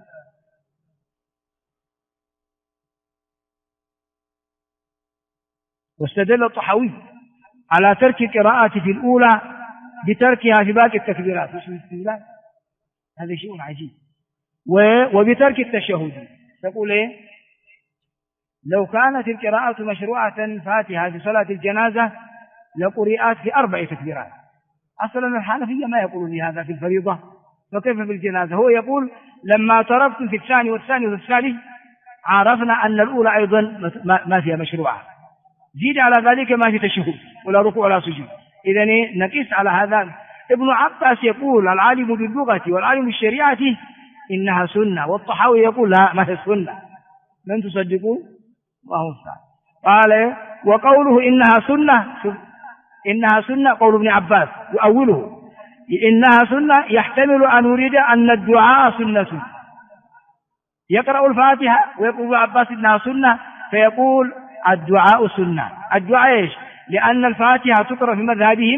واستدل الطحاوي على ترك القراءة في الأولى بتركها في باقي التكبيرات، هذا شيء عجيب، وبترك التشهد. تقول إيه؟ لو كانت القراءة مشروعة فاتحة في صلاة الجنازة لقرئت في 4 تكبيرات. أصلا الحنفية ما يقولون لهذا في الفريضة، فكيف في الجنازة؟ هو يقول لما تركتم في الثاني والثالث عرفنا أن الأولى أيضا ما فيها مشروعة، زيد على ذلك ما في تشهد ولا ركوع ولا سجود. إذن نقيس على هذا. ابن عباس يقول العالم باللغة والعالم بالشريعة إنها سنة، والطحاوي يقول لا ما هي سنة، لن تصدقوا الله المستعان. قال وقوله إنها سنة، إنها سنة قول ابن عباس يؤوله إنها سنة يحتمل أن يريد أن الدعاء سنة، يقرأ الفاتحة ويقول ابن عباس إنها سنة فيقول الدعاء سنة. الدعاء إيش؟ لأن الفاتحة تقرأ في مذهبهم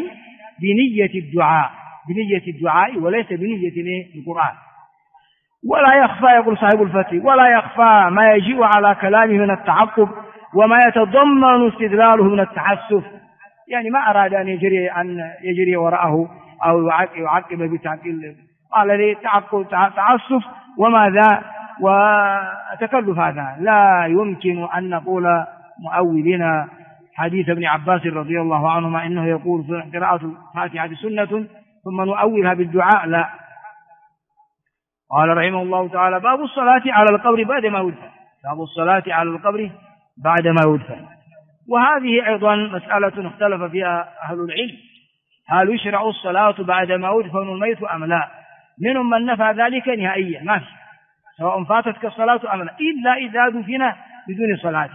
بنية الدعاء وليس بنية القرآن. ولا يخفى يقول صاحب الفتح ولا يخفى ما يجيء على كلامه من التعقب وما يتضمن استدلاله من التحسف، يعني ما أراد أن يجري وراءه أو يعقب بتعقيل، قال لي تعسف وماذا وتكلف، هذا لا يمكن أن نقول مؤولين حديث ابن عباس رضي الله عنهما إنه يقول قراءة الفاتحة سنة ثم نؤولها بالدعاء، لا. قال رحمه الله تعالى باب الصلاة على القبر بعد ما يدفن، باب الصلاة على القبر بعد ما يدفن. وهذه أيضا مسألة اختلف فيها أهل العلم، هل يشرع الصلاة بعد ما يدفن الميت أم لا؟ منهم من نفى ذلك نهائيا، ما في، سواء فاتتك الصلاة أم لا، إلا إذا دفن بدون صلاة.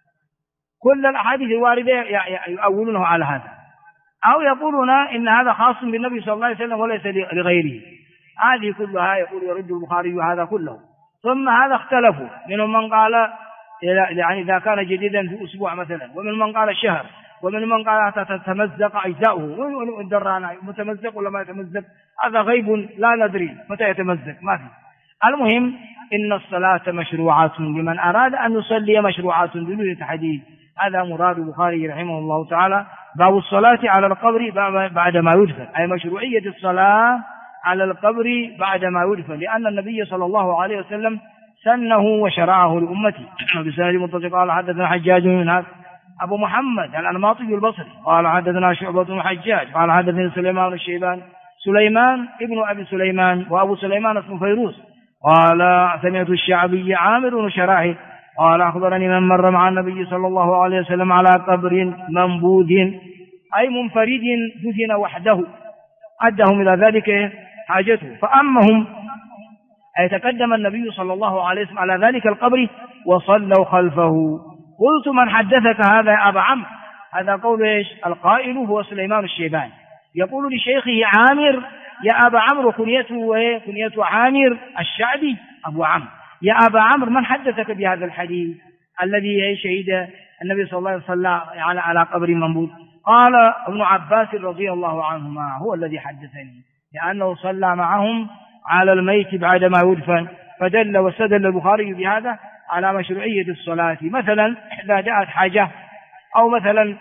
كل الأحاديث الواردة يؤولونه على هذا، أو يقولون إن هذا خاص بالنبي صلى الله عليه وسلم وليس لغيره. هذه كلها يقول يرد البخاري هذا كله. ثم هذا اختلفوا، منهم من قال يعني إذا كان جديدا في أسبوع مثلا، ومن من قال شهر، ومن من قال تتمزق أجزاؤه، ودرانا متمزق ولا ما يتمزق هذا غيب لا ندري متى يتمزق، ما في. المهم إن الصلاة مشروعات لمن أراد أن يصلي، مشروعات بدون تحديد. هذا مراد البخاري رحمه الله تعالى باب الصلاة على القبر بعد ما يدفن، أي مشروعية الصلاة على القبر بعد ما يدفن، لأن النبي صلى الله عليه وسلم سنه وشرعه لأمته. بسند متصل قال حدثنا حجاج بن أبو محمد الأنماطي البصري قال حدثنا شعبة بن حجاج قال حدثنا سليمان الشيبان سليمان ابن أبي سليمان، وأبو سليمان اسمه فيروز قال سمعت الشعبي عامر بن شراحي قال أخبرني من مر مع النبي صلى الله عليه وسلم على قبر منبوذ أي منفرد دفن وحده أدهم إلى ذلك حاجته فأمهم، أي تقدم النبي صلى الله عليه وسلم على ذلك القبر وصلوا خلفه. قلت من حدثك هذا يا أبا عمرو؟ هذا قول إيش؟ القائل هو سليمان الشيباني يقول لشيخه عامر يا أبا عمرو، كنيته عامر الشعبي أبو عمرو، يا أبا عمرو من حدثك بهذا الحديث الذي شهد النبي صلى الله عليه وسلم على قبر منبوذ؟ قال ابن عباس رضي الله عنهما هو الذي حدثني، لأنه صلى معهم على الميت بعدما يدفن. فدل واستدل البخاري بهذا على مشروعية الصلاة، مثلا إذا جاءت حاجة أو مثلا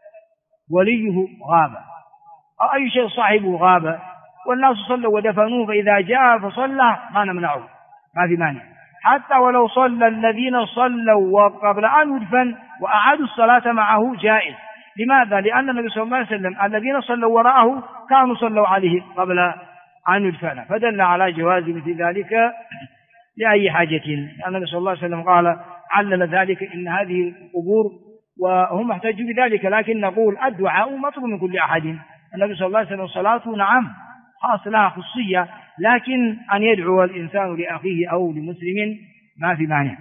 وليه غاب أو أي شيء صاحبه غاب والناس صلوا ودفنوه، فإذا جاء فصلى ما نمنعه، ما في مانع، حتى ولو صلى الذين صلوا وقبل أن يدفن وأعادوا الصلاة معه جائز. لماذا؟ لأن النبي صلى الله عليه وسلم الذين صلوا وراءه كانوا صلوا عليه قبل أن يدفن، فدل على جواز مثل ذلك لأي حاجة. النبي صلى الله عليه وسلم قال علل ذلك إن هذه القبور وهم احتجوا بذلك، لكن نقول الدعاء مطلوب من كل أحد. النبي صلى الله عليه وسلم صلاته نعم خاص لها خصية، لكن أن يدعو الإنسان لأخيه أو لمسلم ما في مانع.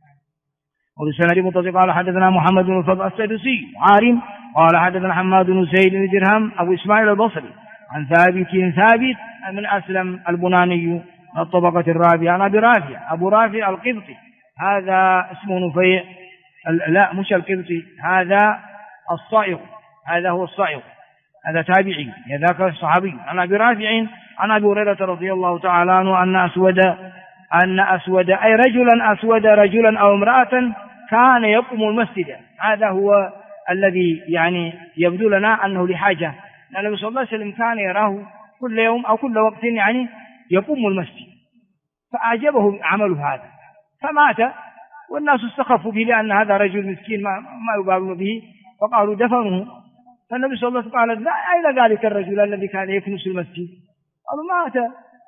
وبسند متصل قال حدثنا محمد بن الفضل السدوسي عارم قال حدثنا حماد بن زيد بن درهم أبو إسماعيل البصري عن ثابت من أسلم البناني الطبقة الرابعة عن أبي رافع أبو رافع القبطي، هذا اسمه نفيع، لا مش القبطي، هذا الصائغ، هذا هو الصائغ، هذا تابعي ذاك الصحابي عن أبي رافع عن أبي هريرة رضي الله تعالى عنه أن أسود أي رجلا أسود رجلا أو امرأة كان يقوم المسجد. هذا هو الذي يعني يبدو لنا أنه لحاجة، لأن النبي صلى الله عليه وسلم كان يراه كل يوم أو كل وقت يعني يقوم المسجد، فأعجبه عمله هذا فمات، والناس استخفوا به لأن هذا رجل مسكين ما يبالون به، فقالوا دفنه. فالنبي صلى الله عليه وسلم قال لا، أين ذلك الرجل الذي كان يكنس المسجد؟ قالوا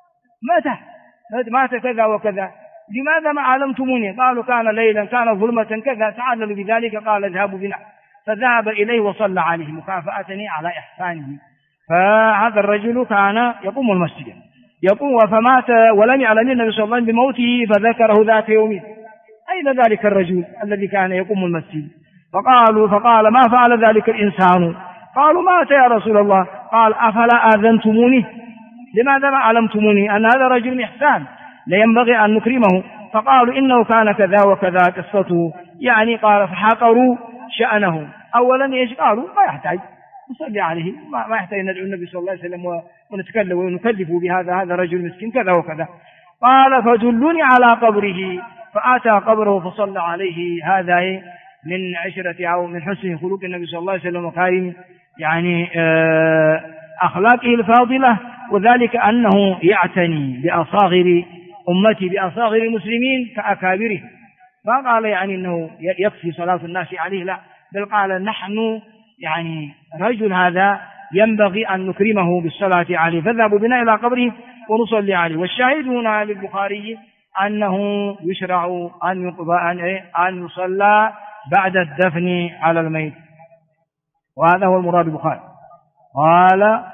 مات كذا وكذا. لماذا ما علمتموني؟ قالوا كان ليلا كان ظلمة كذا، تعللوا بذلك. قال اذهبوا بنا، فذهب إليه وصلى عليه مكافأة على إحسانه. فهذا الرجل كان يقوم المسجد. يقول فمات ولم يعلم النبي صلى الله عليه وسلم بموته فذكره ذات يوم. أين ذلك الرجل الذي كان يقوم المسجد؟ فقال ما فعل ذلك الإنسان؟ قالوا مات يا رسول الله. قال أفلا آذنتموني؟ لماذا ما علمتموني أن هذا رجل إحسان لينبغي أن نكرمه؟ فقالوا إنه كان كذا وكذا قصته، يعني قال فحقروا شأنه. أولا إيش قالوا؟ ما يحتاج نصلي عليه، ما يحتاج ندعو النبي صلى الله عليه وسلم ونتكلم ونكلف بهذا رجل مسكين كذا وكذا. قال فدلوني على قبره، فأتى قبره فصلى عليه. هذا من عشرة أو من حسن خلق النبي صلى الله عليه وسلم وكارم يعني أخلاقه الفاضلة، وذلك أنه يعتني بأصاغر أمتي بأصاغر المسلمين كأكابره. ما قال يعني أنه يكفي صلاة الناس عليه، لا، بل قال نحن يعني رجل هذا ينبغي أن نكرمه بالصلاة عليه، فذهبوا بنا إلى قبره ونصلي عليه. والشاهد هنا للبخاري أنه يشرع أن يصلى بعد الدفن على الميت، وهذا هو المراد البخاري. قال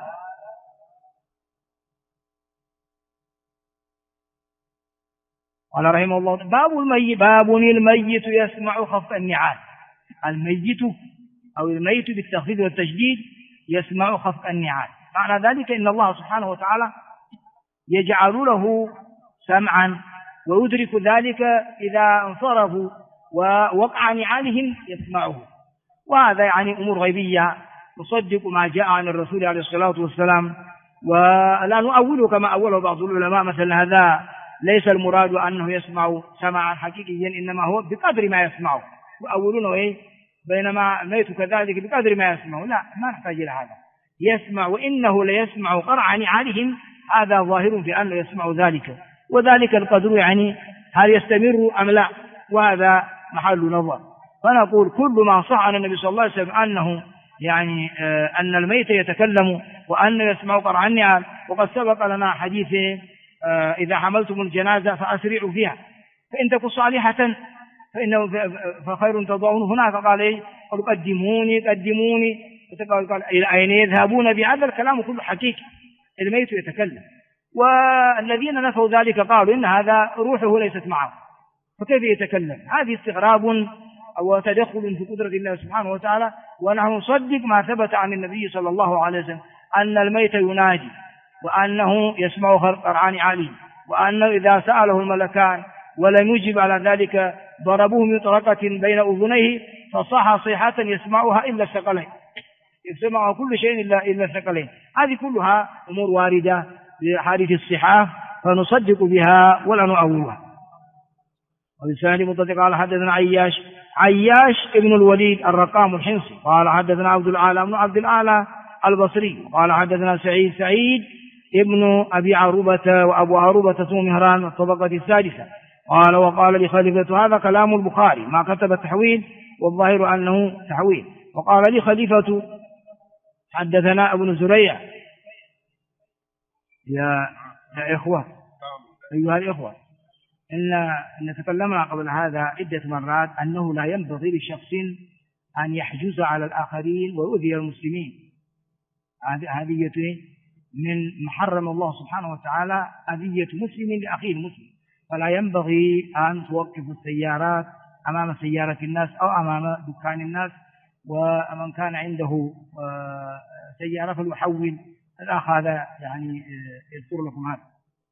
رحمه الله باب الميت يسمع خفق النعال. الميت أو الميت بالتخفيف والتشديد يسمع خفق النعال. معنى ذلك إن الله سبحانه وتعالى يجعل له سمعا ويدرك ذلك إذا انصرفوا ووقع نعالهم يسمعه. وهذا يعني أمور غيبية تصدق ما جاء عن الرسول عليه الصلاة والسلام، ولا نؤوله كما أوله بعض العلماء. مثلا هذا ليس المراد أنه يسمع سمعا حقيقيا، إنما هو بقدر ما يسمعه. يؤولونه بينما الميت كذلك بقدر ما يسمعه. لا، ما نحتاج إلى هذا. يسمع، وإنه ليسمع قرع نعالهم، هذا ظاهر في أنه يسمع ذلك، وذلك القدر يعني هل يستمر أم لا، وهذا محل نظر. فنقول كل ما صح عن النبي صلى الله عليه وسلم أنه يعني أن الميت يتكلم وأنه يسمع قرع النعال. وقد سبق لنا حديث إذا حملتم الجنازة فأسرعوا فيها فإن تكن صالحة فخير تضعونه. هنا فقال قالوا قدموني قال إلى أين يذهبون بهذا الكلام كله حقيقي. الميت يتكلم، والذين نفوا ذلك قالوا إن هذا روحه ليست معه، فكيف يتكلم؟ هذه استغراب أو تدخل في قدرة الله سبحانه وتعالى. ونحن نصدق ما ثبت عن النبي صلى الله عليه وسلم أن الميت ينادي، وأنه يسمع قرع نعاله، وأنه إذا سأله الملكان ولم يجب على ذلك ضربوه بطرقة بين أذنيه فصاح صيحة يسمعها إلا الثقلين، يسمع كل شيء إلا الثقلين. هذه كلها أمور واردة بحديث الصحاح فنصدق بها ولا نؤولها. وبالسند متصل قال حدثنا عياش ابن الوليد الرقام الحمصي قال حدثنا عبد الأعلى بن عبد الأعلى البصري قال حدثنا سعيد ابن أبي عروبة، وأبو عروبة اسمه مهران الطبقة السادسة. قال وقال لخليفة، هذا كلام البخاري ما كتب التحويل، والظاهر أنه تحويل. وقال لخليفة حدثنا ابن زريع. يا إخوة أيها الإخوة، إن تكلمنا قبل هذا عدة مرات أنه لا ينبغي لشخص أن يحجز على الآخرين ويؤذي المسلمين. هذه من محرم الله سبحانه وتعالى، أذية مسلم لأخيه المسلم. فلا ينبغي أن توقف السيارات أمام سيارة الناس أو أمام دكان الناس، ومن كان عنده سيارة فليحول. الأخ هذا يعني يذكر لكم هذا.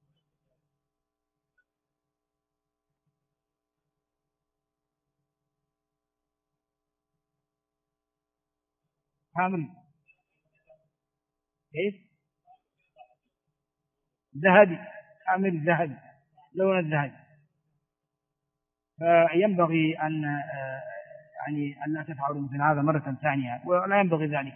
كامل كيف؟ ذهبي، كامل ذهبي، لون الذهبي. فينبغي أن يعني أن لا تفعلوا مثل هذا مرة ثانية، ولا ينبغي ذلك.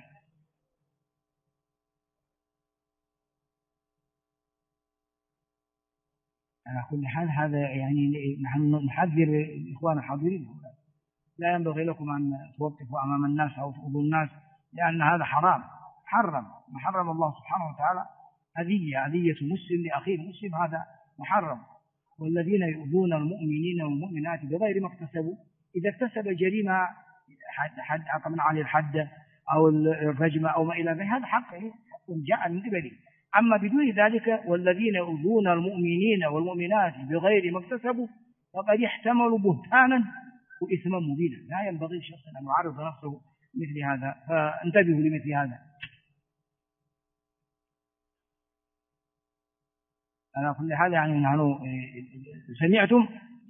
على كل حال هذا يعني نحن نحذر الإخوان الحاضرين، لا ينبغي لكم أن توقفوا أمام الناس أو تؤذوا الناس، لأن هذا حرام، محرم الله سبحانه وتعالى. أذية مسلم لأخيه المسلم هذا محرم. والذين يؤذون المؤمنين والمؤمنات بغير ما اكتسبوا، إذا اكتسب جريمة حد عقبنا عليه الحد أو الرجمة أو ما إلى ذلك، هذا حق جاء من قبله. أما بدون ذلك والذين يؤذون المؤمنين والمؤمنات بغير ما اكتسبوا فقد احتملوا بهتانا وإثما مبينا. لا ينبغي لشخص أن يعرض نفسه مثل هذا، فانتبهوا لمثل هذا. على كل حال يعني نحن سمعتم.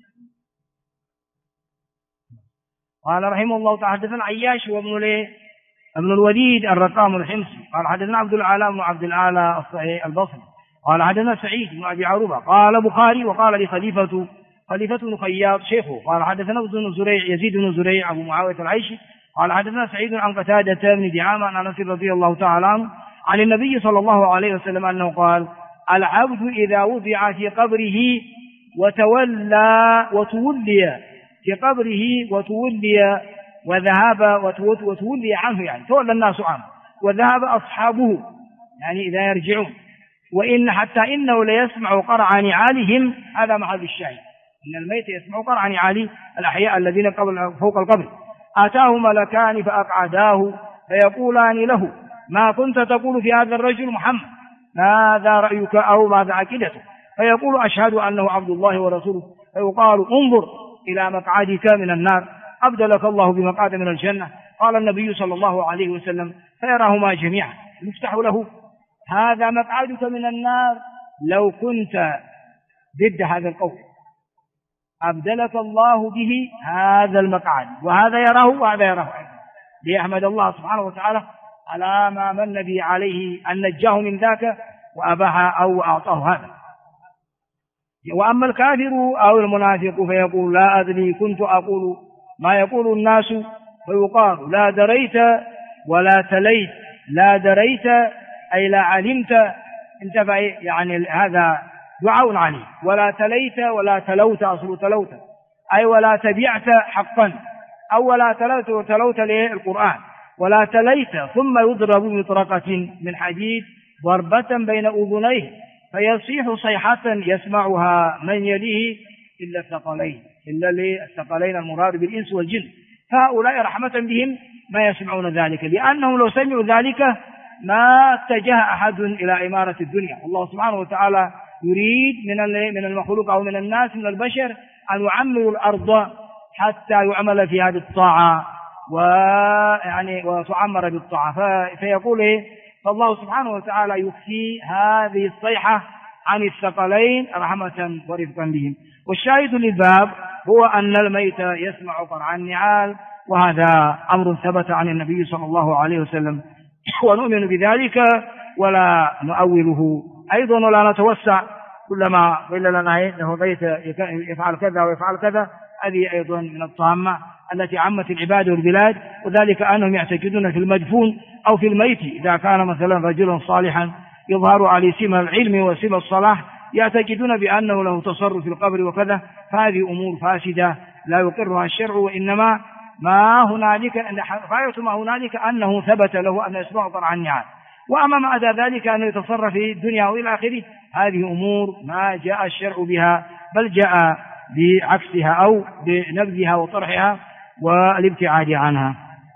قال رحمه الله تعالى حدثنا عياش ابن الوليد الرقام الحمصي قال حدثنا عبد الأعلى بن عبد الأعلى البصري قال حدثنا سعيد بن أبي عروبة قال بخاري وقال لخليفة بن خياط شيخه قال حدثنا ابن زريع يزيد بن زريع أبو معاوية العيشي قال حدثنا سعيد عن قتادة بن دعامة عن أنس رضي الله تعالى عنه عن النبي صلى الله عليه وسلم أنه قال العبد إذا وضع في قبره وتولي في قبره وتولي وذهب وتولي عنه، يعني تولى الناس عنه وذهب أصحابه يعني إذا يرجعون، وإن حتى إنه ليسمع قرع نعالهم. هذا محل الشاهد، إن الميت يسمع قرع نعال الأحياء الذين فوق القبر. آتاه ملكان فأقعداه فيقولان له ما كنت تقول في هذا الرجل محمد، ماذا رأيك أو ماذا عقيدتك؟ فيقول أشهد أنه عبد الله ورسوله. فيقال انظر إلى مقعدك من النار أبدلك الله بمقعد من الجنة. قال النبي صلى الله عليه وسلم فيراهما جميعا يفتح له هذا مقعدك من النار لو كنت ضد هذا القول أبدلك الله به هذا المقعد، وهذا يراه وهذا يراه أيضا، ليحمد الله سبحانه وتعالى على ما من به عليه أن نجاه من ذاك وأباح أو أعطاه هذا. وأما الكافر أو المنافق فيقول لا أدري كنت أقول ما يقول الناس، فيقال لا دريت ولا تليت. لا دريت أي لا علمت، انتبه يعني هذا دعاء عليه. ولا تليت ولا تلوت، أصل تلوت أي ولا تبعت حقا، أو ولا تلوت للقرآن. ولا تليت ثم يضرب بمطرقة من حديد ضربة بين أذنيه فيصيح صيحة يسمعها من يليه إلا الثقلين، إلا للثقلين المراد بالإنس والجن. فهؤلاء رحمة بهم ما يسمعون ذلك، لأنهم لو سمعوا ذلك ما اتجه أحد إلى إمارة الدنيا. الله سبحانه وتعالى يريد من المخلوق أو من الناس من البشر أن يعمروا الأرض حتى يعمل في هذه الطاعة وتعمر بالطاعة. فيقول فالله سبحانه وتعالى يكفي هذه الصيحة عن الثقلين رحمة ورفقا بهم. والشاهد للباب هو أن الميت يسمع قرع النعال، وهذا أمر ثبت عن النبي صلى الله عليه وسلم، ونؤمن بذلك ولا نؤوله أيضا ولا نتوسع كلما قيل لنا إنه بيت يفعل كذا ويفعل كذا. هذه أيضا من الطامة التي عمت العباد والبلاد، وذلك أنهم يعتقدون في المدفون أو في الميت إذا كان مثلا رجلا صالحا يظهر عليه سمة العلم وسمة الصلاح يعتقدون بأنه له تصرف في القبر وكذا. فهذه أمور فاسدة لا يقرها الشرع، وإنما ما هنالك أنه ثبت له أن يسمع قرع النعال. وأما ما أدى ذلك أنه يتصرف في الدنيا وإلى آخره، هذه أمور ما جاء الشرع بها، بل جاء بعكسها أو بنبذها وطرحها والابتعاد عنها.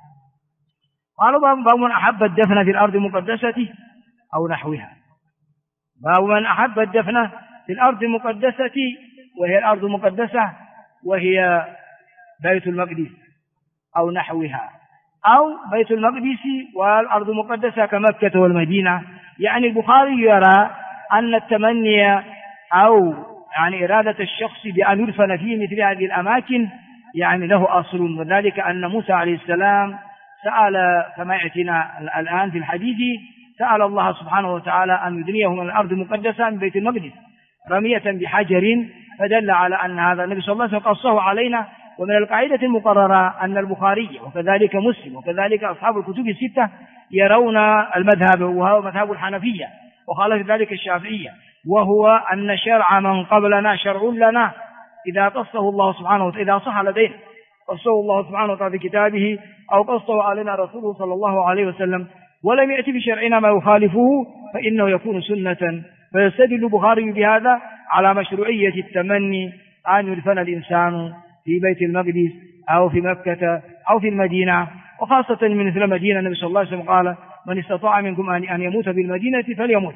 قالوا باب من أحب الدفن في الأرض المقدسة أو نحوها. باب من أحب الدفن في الأرض المقدسة، وهي الأرض المقدسة وهي بيت المقدس أو نحوها، أو بيت المقدس والأرض المقدسة كمكة والمدينة. يعني البخاري يرى أن التمني أو يعني إرادة الشخص بأن يدفن في مثل هذه الأماكن يعني له أصل، وذلك أن موسى عليه السلام سأل كما يأتينا الآن في الحديث، سأل الله سبحانه وتعالى أن يدنيه من الأرض المقدسة من بيت المقدس رمية بحجر، فدل على أن هذا النبي صلى الله عليه وسلم قصه علينا. ومن القاعدة المقررة أن البخاري وكذلك مسلم وكذلك أصحاب الكتب الستة يرون المذهب وهو مذهب الحنفية، وخالف ذلك الشافعية، وهو أن شرع من قبلنا شرع لنا إذا قصه الله سبحانه وتعالى، إذا صح لدينا قصه الله سبحانه وتعالى في كتابه أو قصه علينا رسوله صلى الله عليه وسلم ولم يأتي بشرعنا ما يخالفه فإنه يكون سنة. فيستدل البخاري بهذا على مشروعية التمني أن يدفن الإنسان في بيت المقدس أو في مكة أو في المدينة، وخاصة من مثل المدينة. النبي صلى الله عليه وسلم قال من استطاع منكم أن يموت بالمدينة فليموت،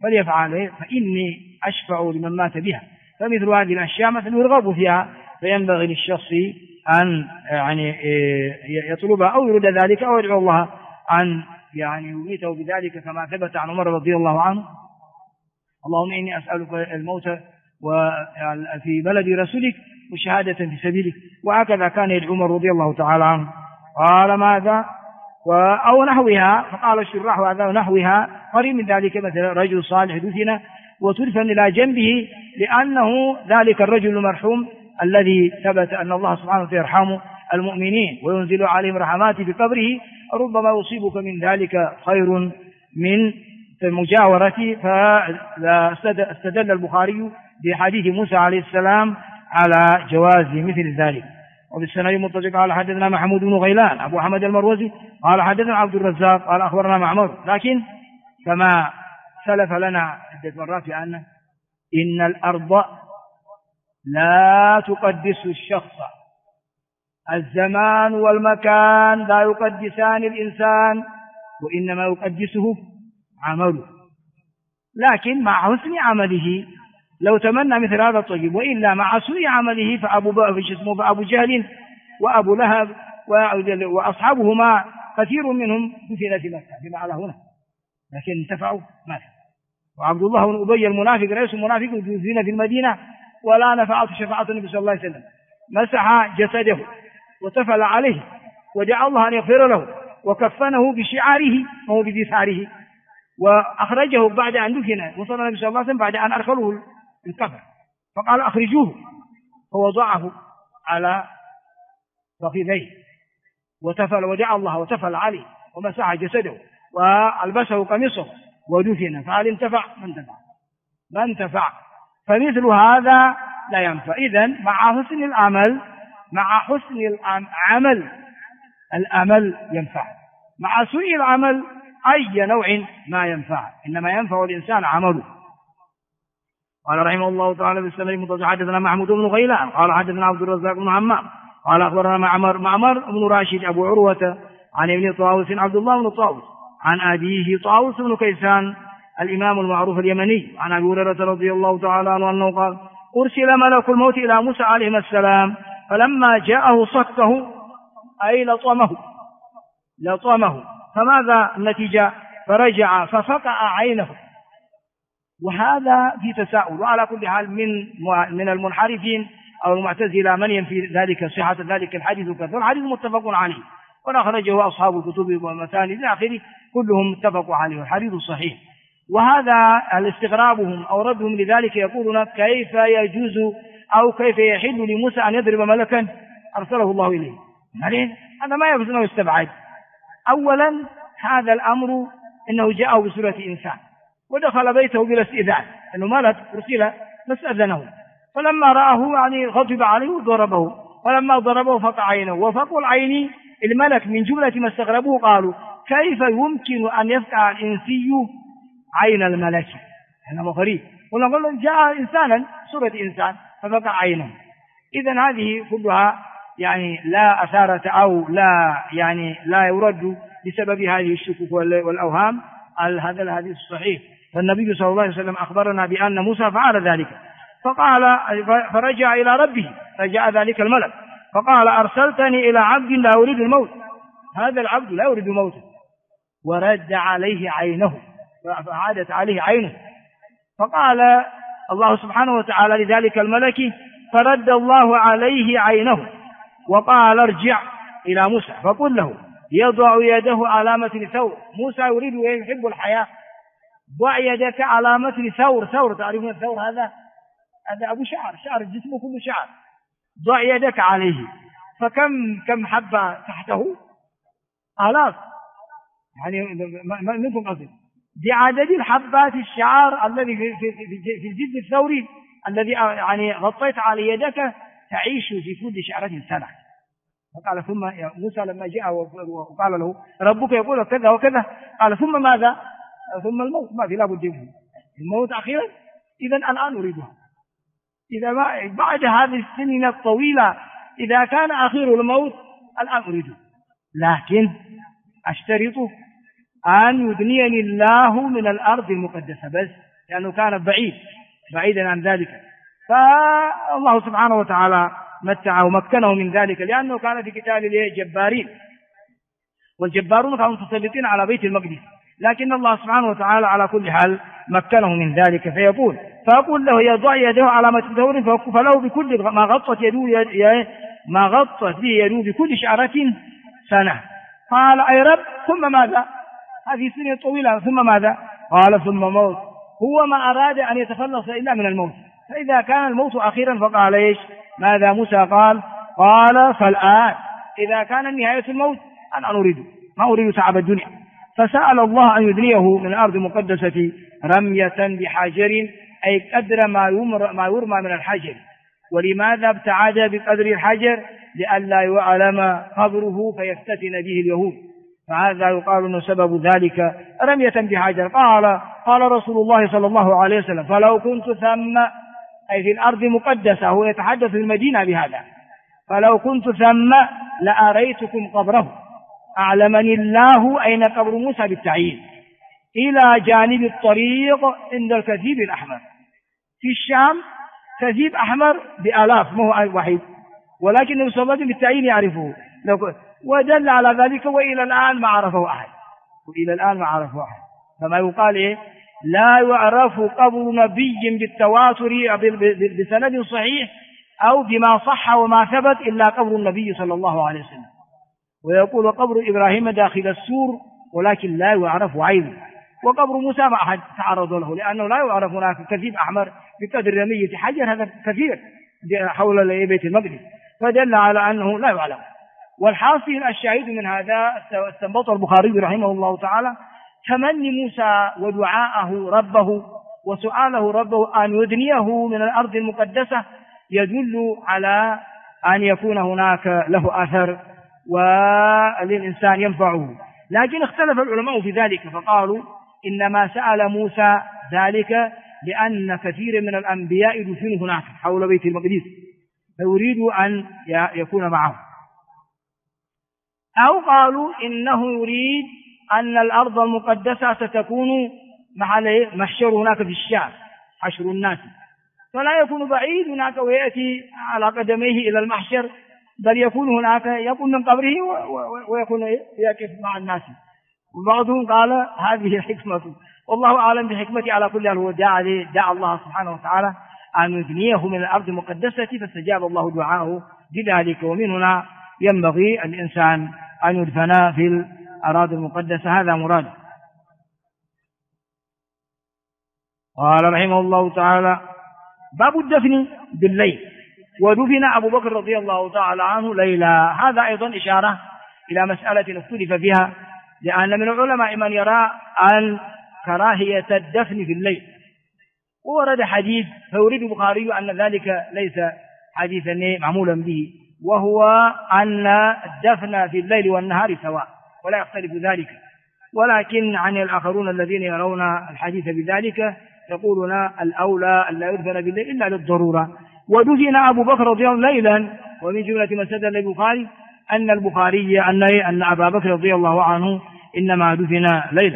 فليفعل فإني أشفع لمن مات بها. فمثل هذه الأشياء مثلا يرغب فيها، فينبغي للشخص أن يعني يطلبها أو يرد ذلك أو يدعو الله أن يعني يميته بذلك، كما ثبت عن عمر رضي الله عنه: اللهم إني أسألك الموت في بلد رسولك وشهادة في سبيلك. وهكذا كان يدعو عمر رضي الله تعالى عنه. قال ماذا أو نحوها. فقال الشراح هذا نحوها قريب من ذلك، مثلا رجل صالح دفن وتدفن إلى جنبه، لأنه ذلك الرجل المرحوم الذي ثبت أن الله سبحانه وتعالى يرحم المؤمنين وينزل عليهم رحمات في قبره، ربما يصيبك من ذلك خير من مجاورته. فاستدل البخاري بحديث موسى عليه السلام على جواز مثل ذلك. وبالسند متفق قال حدثنا محمود بن غيلان أبو حمد المروزي قال حدثنا عبد الرزاق قال أخبرنا معمر، لكن كما سلف لنا عدة مرات بأن إن الأرض لا تقدس الشخص، الزمان والمكان لا يقدسان الإنسان، وإنما يقدسه عمله. لكن مع حسن عمله لو تمنى مثل هذا الطيب، وإلا مع سوء عمله فأبو جهل وأبو لهب وأصحابهما كثير منهم دفن في مكة بما على هنا، لكن انتفعوا ماذا؟ وعبد الله بن أبي المنافق رئيس المنافق دفن في المدينة ولا نفعت شفاعة النبي صلى الله عليه وسلم، مسح جسده وتفل عليه ودعا الله أن يغفر له وكفنه بشعاره وهو بدثاره، وأخرجه بعد أن دفن وصل النبي صلى الله عليه وسلم بعد أن أرخله الكفر، فقال أخرجوه، فوضعه على فخذيه وتفل ودعا الله وتفل عليه ومسح جسده وألبسه قميصه ودفن. فهل انتفع؟ ما انتفع. فمثل هذا لا ينفع. إذن مع حسن العمل ينفع، مع سوء العمل أي نوع ما ينفع، إنما ينفع الإنسان عمله. قال رحمه الله تعالى بالسند المتصل حدثنا محمود بن غيلان قال حدثنا عبد الرزاق بن همام قال أخبرنا معمر بن راشد أبو عروة عن ابن طاووس عبد الله بن طاووس عن أبيه طاووس بن كيسان الإمام المعروف اليمني عن أبي هريرة رضي الله تعالى عنه أنه قال: أرسل ملك الموت إلى موسى عليه السلام، فلما جاءه صكه أي لطمه، فماذا النتيجة؟ فرجع ففقع عينه. وهذا في تساؤل. وعلى كل حال من المنحرفين أو المعتزلة من ينفي ذلك صحة ذلك الحديث وكذا، الحديث متفق عليه وأخرجه أصحاب الكتب والمسانيد إلى آخره كلهم اتفقوا عليه، الحديث صحيح. وهذا الاستغرابهم أو ردهم لذلك يقولون: كيف يجوز أو كيف يحل لموسى أن يضرب ملكا أرسله الله إليه؟ هذا ما يجوز أنه يستبعد. أولا هذا الأمر إنه جاءه بصورة إنسان ودخل بيته بلا استئذان، إنه ملك أرسل فاستأذنه، فلما رآه يعني غضب عليه وضربه، ولما ضربه فقع عينه. وفقع العين الملك من جملة ما استغربوه قالوا: كيف يمكن أن يفقع الإنسي عين الملك؟ هذا غريب. ونقول جاء إنسانا صورة إنسان ففقع عينه. إذن هذه كلها يعني لا أثارة أو لا يرد بسبب هذه الشكوك والأوهام. هذا الحديث الصحيح. فالنبي صلى الله عليه وسلم أخبرنا بأن موسى فعل ذلك، فقال فرجع إلى ربه، فجاء ذلك الملك فقال: أرسلتني إلى عبد لا يريد الموت، هذا العبد لا يريد موته، ورد عليه عينه، فعادت عليه عينه. فقال الله سبحانه وتعالى لذلك الملك: فرد الله عليه عينه وقال: ارجع إلى موسى فقل له يضع يده على متن ثور. موسى يريد ويحب الحياة، ضع يدك على متن ثور، تعرفون الثور هذا أبو شعر جسمه كله شعر، ضع يدك عليه. فكم حبة تحته؟ آلاف، يعني منكم قصد بعدد الحبات الشعر الذي في الجلد الثوري الذي يعني غطيت على يدك تعيش في كل شعرة سنة. فقال: ثم يا موسى لما جاء وقال له ربك يقول كذا وكذا، قال: ثم ماذا؟ ثم الموت، ما في لابد منه الموت أخيرا. إذا الآن أريدها، إذا بعد هذه السنين الطويلة إذا كان أخير الموت الآن أريده، لكن أشترط أن يدنيني الله من الأرض المقدسة، بس لأنه كان بعيدا عن ذلك. فالله سبحانه وتعالى متعه ومكنه من ذلك، لأنه كان في قتال الجبارين، والجبارون كانوا متسلطين على بيت المقدس، لكن الله سبحانه وتعالى على كل حال مكنه من ذلك. فيقول له يضع يده على متدور فله بكل ما غطت به يده بكل شعرة سنة. قال أي رب ثم ماذا؟ هذه سنة طويلة، ثم ماذا؟ قال ثم موت. هو ما أراد أن يتخلص إلا من الموت، فإذا كان الموت أخيرا فقال إيش؟ ماذا موسى قال فالآن إذا كان نهاية الموت أنا ما أريد تعب الدنيا. فسأل الله أن يدنيه من الأرض المقدسة رمية بحجر، أي قدر ما يرمى من الحجر. ولماذا ابتعد بقدر الحجر؟ لئلا يعلم قبره فيفتتن به اليهود، فهذا يقال أنه سبب ذلك رمية بحجر. قال رسول الله صلى الله عليه وسلم فلو كنت ثم، أي في الأرض المقدسة، هو يتحدث في المدينة بهذا، فلو كنت ثم لأريتكم قبره، أعلمني الله أين قبر موسى بالتعيين، إلى جانب الطريق عند الكثيب الأحمر. في الشام كثيب أحمر بآلاف، ما هو وحيد، ولكن النبي صلى الله عليه وسلم بالتعيين يعرفه، ودل على ذلك. وإلى الآن ما عرفه أحد. فما يقال إيه؟ لا يعرف قبر نبي بالتواتر بسند صحيح أو بما صح وما ثبت إلا قبر النبي صلى الله عليه وسلم. ويقول قبر إبراهيم داخل السور ولكن لا يعرف عينه، وقبر موسى ما أحد تعرض له، لأنه لا يعرف هناك كثيب أحمر بقدر رمية حجر، هذا كثير حول بيت المقدس، فدل على أنه لا يعلم. والحاصل الشاهد من هذا استنبط البخاري رحمه الله تعالى تمني موسى ودعاءه ربه وسؤاله ربه أن يدنيه من الأرض المقدسة يدل على أن يكون هناك له أثر وللإنسان ينفعه. لكن اختلف العلماء في ذلك، فقالوا إنما سأل موسى ذلك لأن كثير من الأنبياء دفنوا هناك حول بيت المقدس، فيريد أن يكون معه. أو قالوا إنه يريد أن الأرض المقدسة ستكون محشر هناك في الشام، حشر الناس، فلا يكون بعيد هناك ويأتي على قدميه إلى المحشر، بل يكون هناك، يكون من قبره ويكون يقف مع الناس. وبعضهم قال هذه حكمة، والله أعلم بحكمته. على كل حال هو دعا الله سبحانه وتعالى أن يدنيه من الأرض المقدسة، فاستجاب الله دعاءه بذلك. ومن هنا ينبغي الإنسان أن يدفن في الأراضي المقدسة، هذا مراد. قال رحمه الله تعالى باب الدفن بالليل. ودفن أبو بكر رضي الله تعالى عنه ليلا. هذا أيضا إشارة إلى مسألة اختلف فيها، لأن من العلماء من يرى أن كراهية الدفن في الليل، وورد حديث فيريد البخاري أن ذلك ليس حديثا معمولا به، وهو أن الدفن في الليل والنهار سواء ولا يختلف ذلك. ولكن عن الآخرون الذين يرون الحديث بذلك يقولون الأولى أن لا يدفن بالليل إلا للضرورة. ودفن أبو بكر رضي الله عنه ليلا. ومن جملة ما استدل البخاري أن البخاري أن أبا بكر رضي الله عنه إنما دفن ليلا.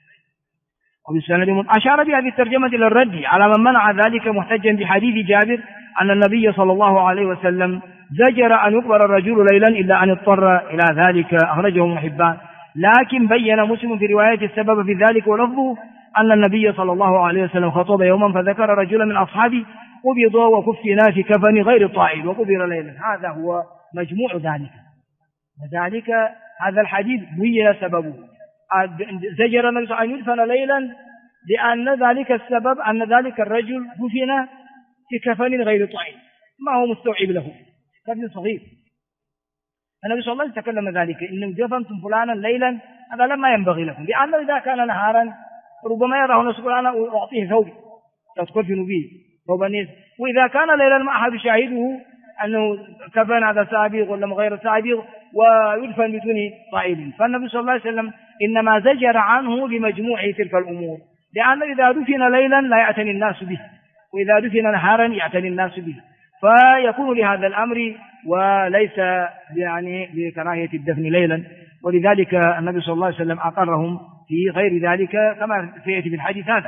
وبالسند أشار بهذه الترجمة إلى الرد على من منع ذلك، محتجا بحديث جابر أن النبي صلى الله عليه وسلم زجر أن يقبر الرجل ليلا إلا أن اضطر إلى ذلك، أخرجه ابن حبان. لكن بين مسلم في رواية السبب في ذلك ولفظه أن النبي صلى الله عليه وسلم خطب يوما فذكر رجلا من أصحابه قبض وكفنا في كفن غير طائل وقبر ليلا. هذا هو مجموع ذلك، وذلك هذا الحديث بين سببه، زجر النبي أن يدفن ليلا لأن ذلك السبب أن ذلك الرجل دفن في كفن غير طائل، ما هو مستوعب له، كفن صغير. النبي صلى الله عليه وسلم تكلم ذلك إن دفنتم فلانا ليلا، هذا لما ينبغي لكم، لأنه إذا كان نهارا ربما يراه الناس فلانا ويعطيه ثوب تكفن به ثوب الناس، وإذا كان ليلا ما أحد شاهده أنه كفن هذا سابق ولا غير سابق ويدفن بدون طائل. فالنبي صلى الله عليه وسلم إنما زجر عنه بمجموع تلك الأمور، لأن إذا دفن ليلا لا يعتني الناس به، وإذا دفن نهارا يعتني الناس به، فيكون لهذا الأمر وليس يعني بكراهية الدفن ليلا. ولذلك النبي صلى الله عليه وسلم أقرهم في غير ذلك كما سيأتي في الحديث هذا.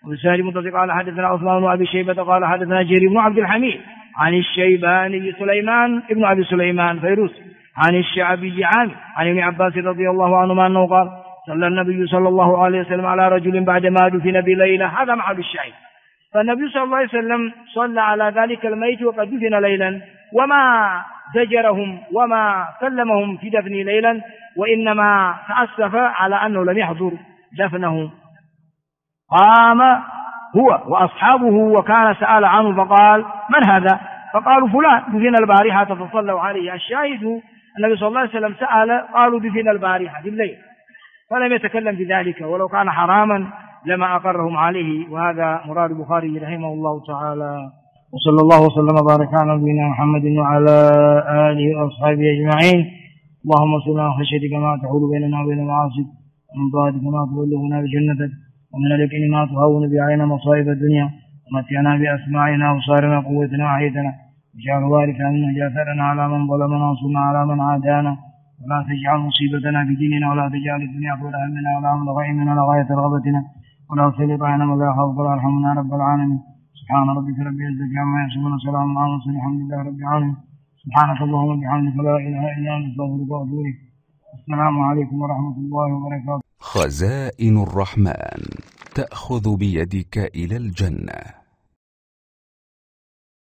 وسهل متصل قال حدثنا عثمان بن أبي شيبة قال حدثنا جرير بن عبد الحميد عن الشيباني سليمان ابن أبي سليمان فيروس عن الشعبي عامر عن ابن عباس رضي الله عنهما أنه قال صلى النبي صلى الله عليه وسلم على رجل بعدما دفن بليلة. هذا محل الشاهد. فالنبي صلى الله عليه وسلم صلى على ذلك الميت وقد دفن ليلا، وما زجرهم وما كلمهم في دفن ليلا، وإنما تأسف على أنه لم يحضر دفنه. قام هو وأصحابه وكان سأل عنه فقال من هذا؟ فقالوا فلان دفن البارحة فصلوا عليه. الشاهد النبي صلى الله عليه وسلم سأل قالوا دفن البارحة في الليل، فلم يتكلم بذلك، ولو كان حراما لما أقرهم عليه. وهذا مراد البخاري رحمه الله تعالى. وصلى الله وسلم وبارك على نبينا محمد وعلى آله وأصحابه أجمعين. اللهم صل على خشيتك ما تحول بيننا وبين معاصيك، ومن طاعتك ما تبلغنا بجنتك، ومن اليقين ما تهون به علينا مصائب الدنيا، ومتعنا بأسماعنا وأبصارنا وقوتنا وحياتنا، واجعل وارثا منا جاثرنا على من ظلمنا وانصرنا على من عادانا، ولا تجعل مصيبتنا في ديننا، ولا تجعل الدنيا أكبر همنا ولا مبلغ علمنا ولا غاية رغبتنا، ولا تسلط علينا من لا يخافك ولا يرحمنا رب العالمين. سبحان ربك رب العزة عما يصفون وسلام على المرسلين الحمد لله رب العالمين. سبحانك اللهم وبحمدك لا إله إلا أنت أستغفرك وأتوب إليك. السلام عليكم ورحمة الله وبركاته. خزائن الرحمن تأخذ بيدك إلى الجنة.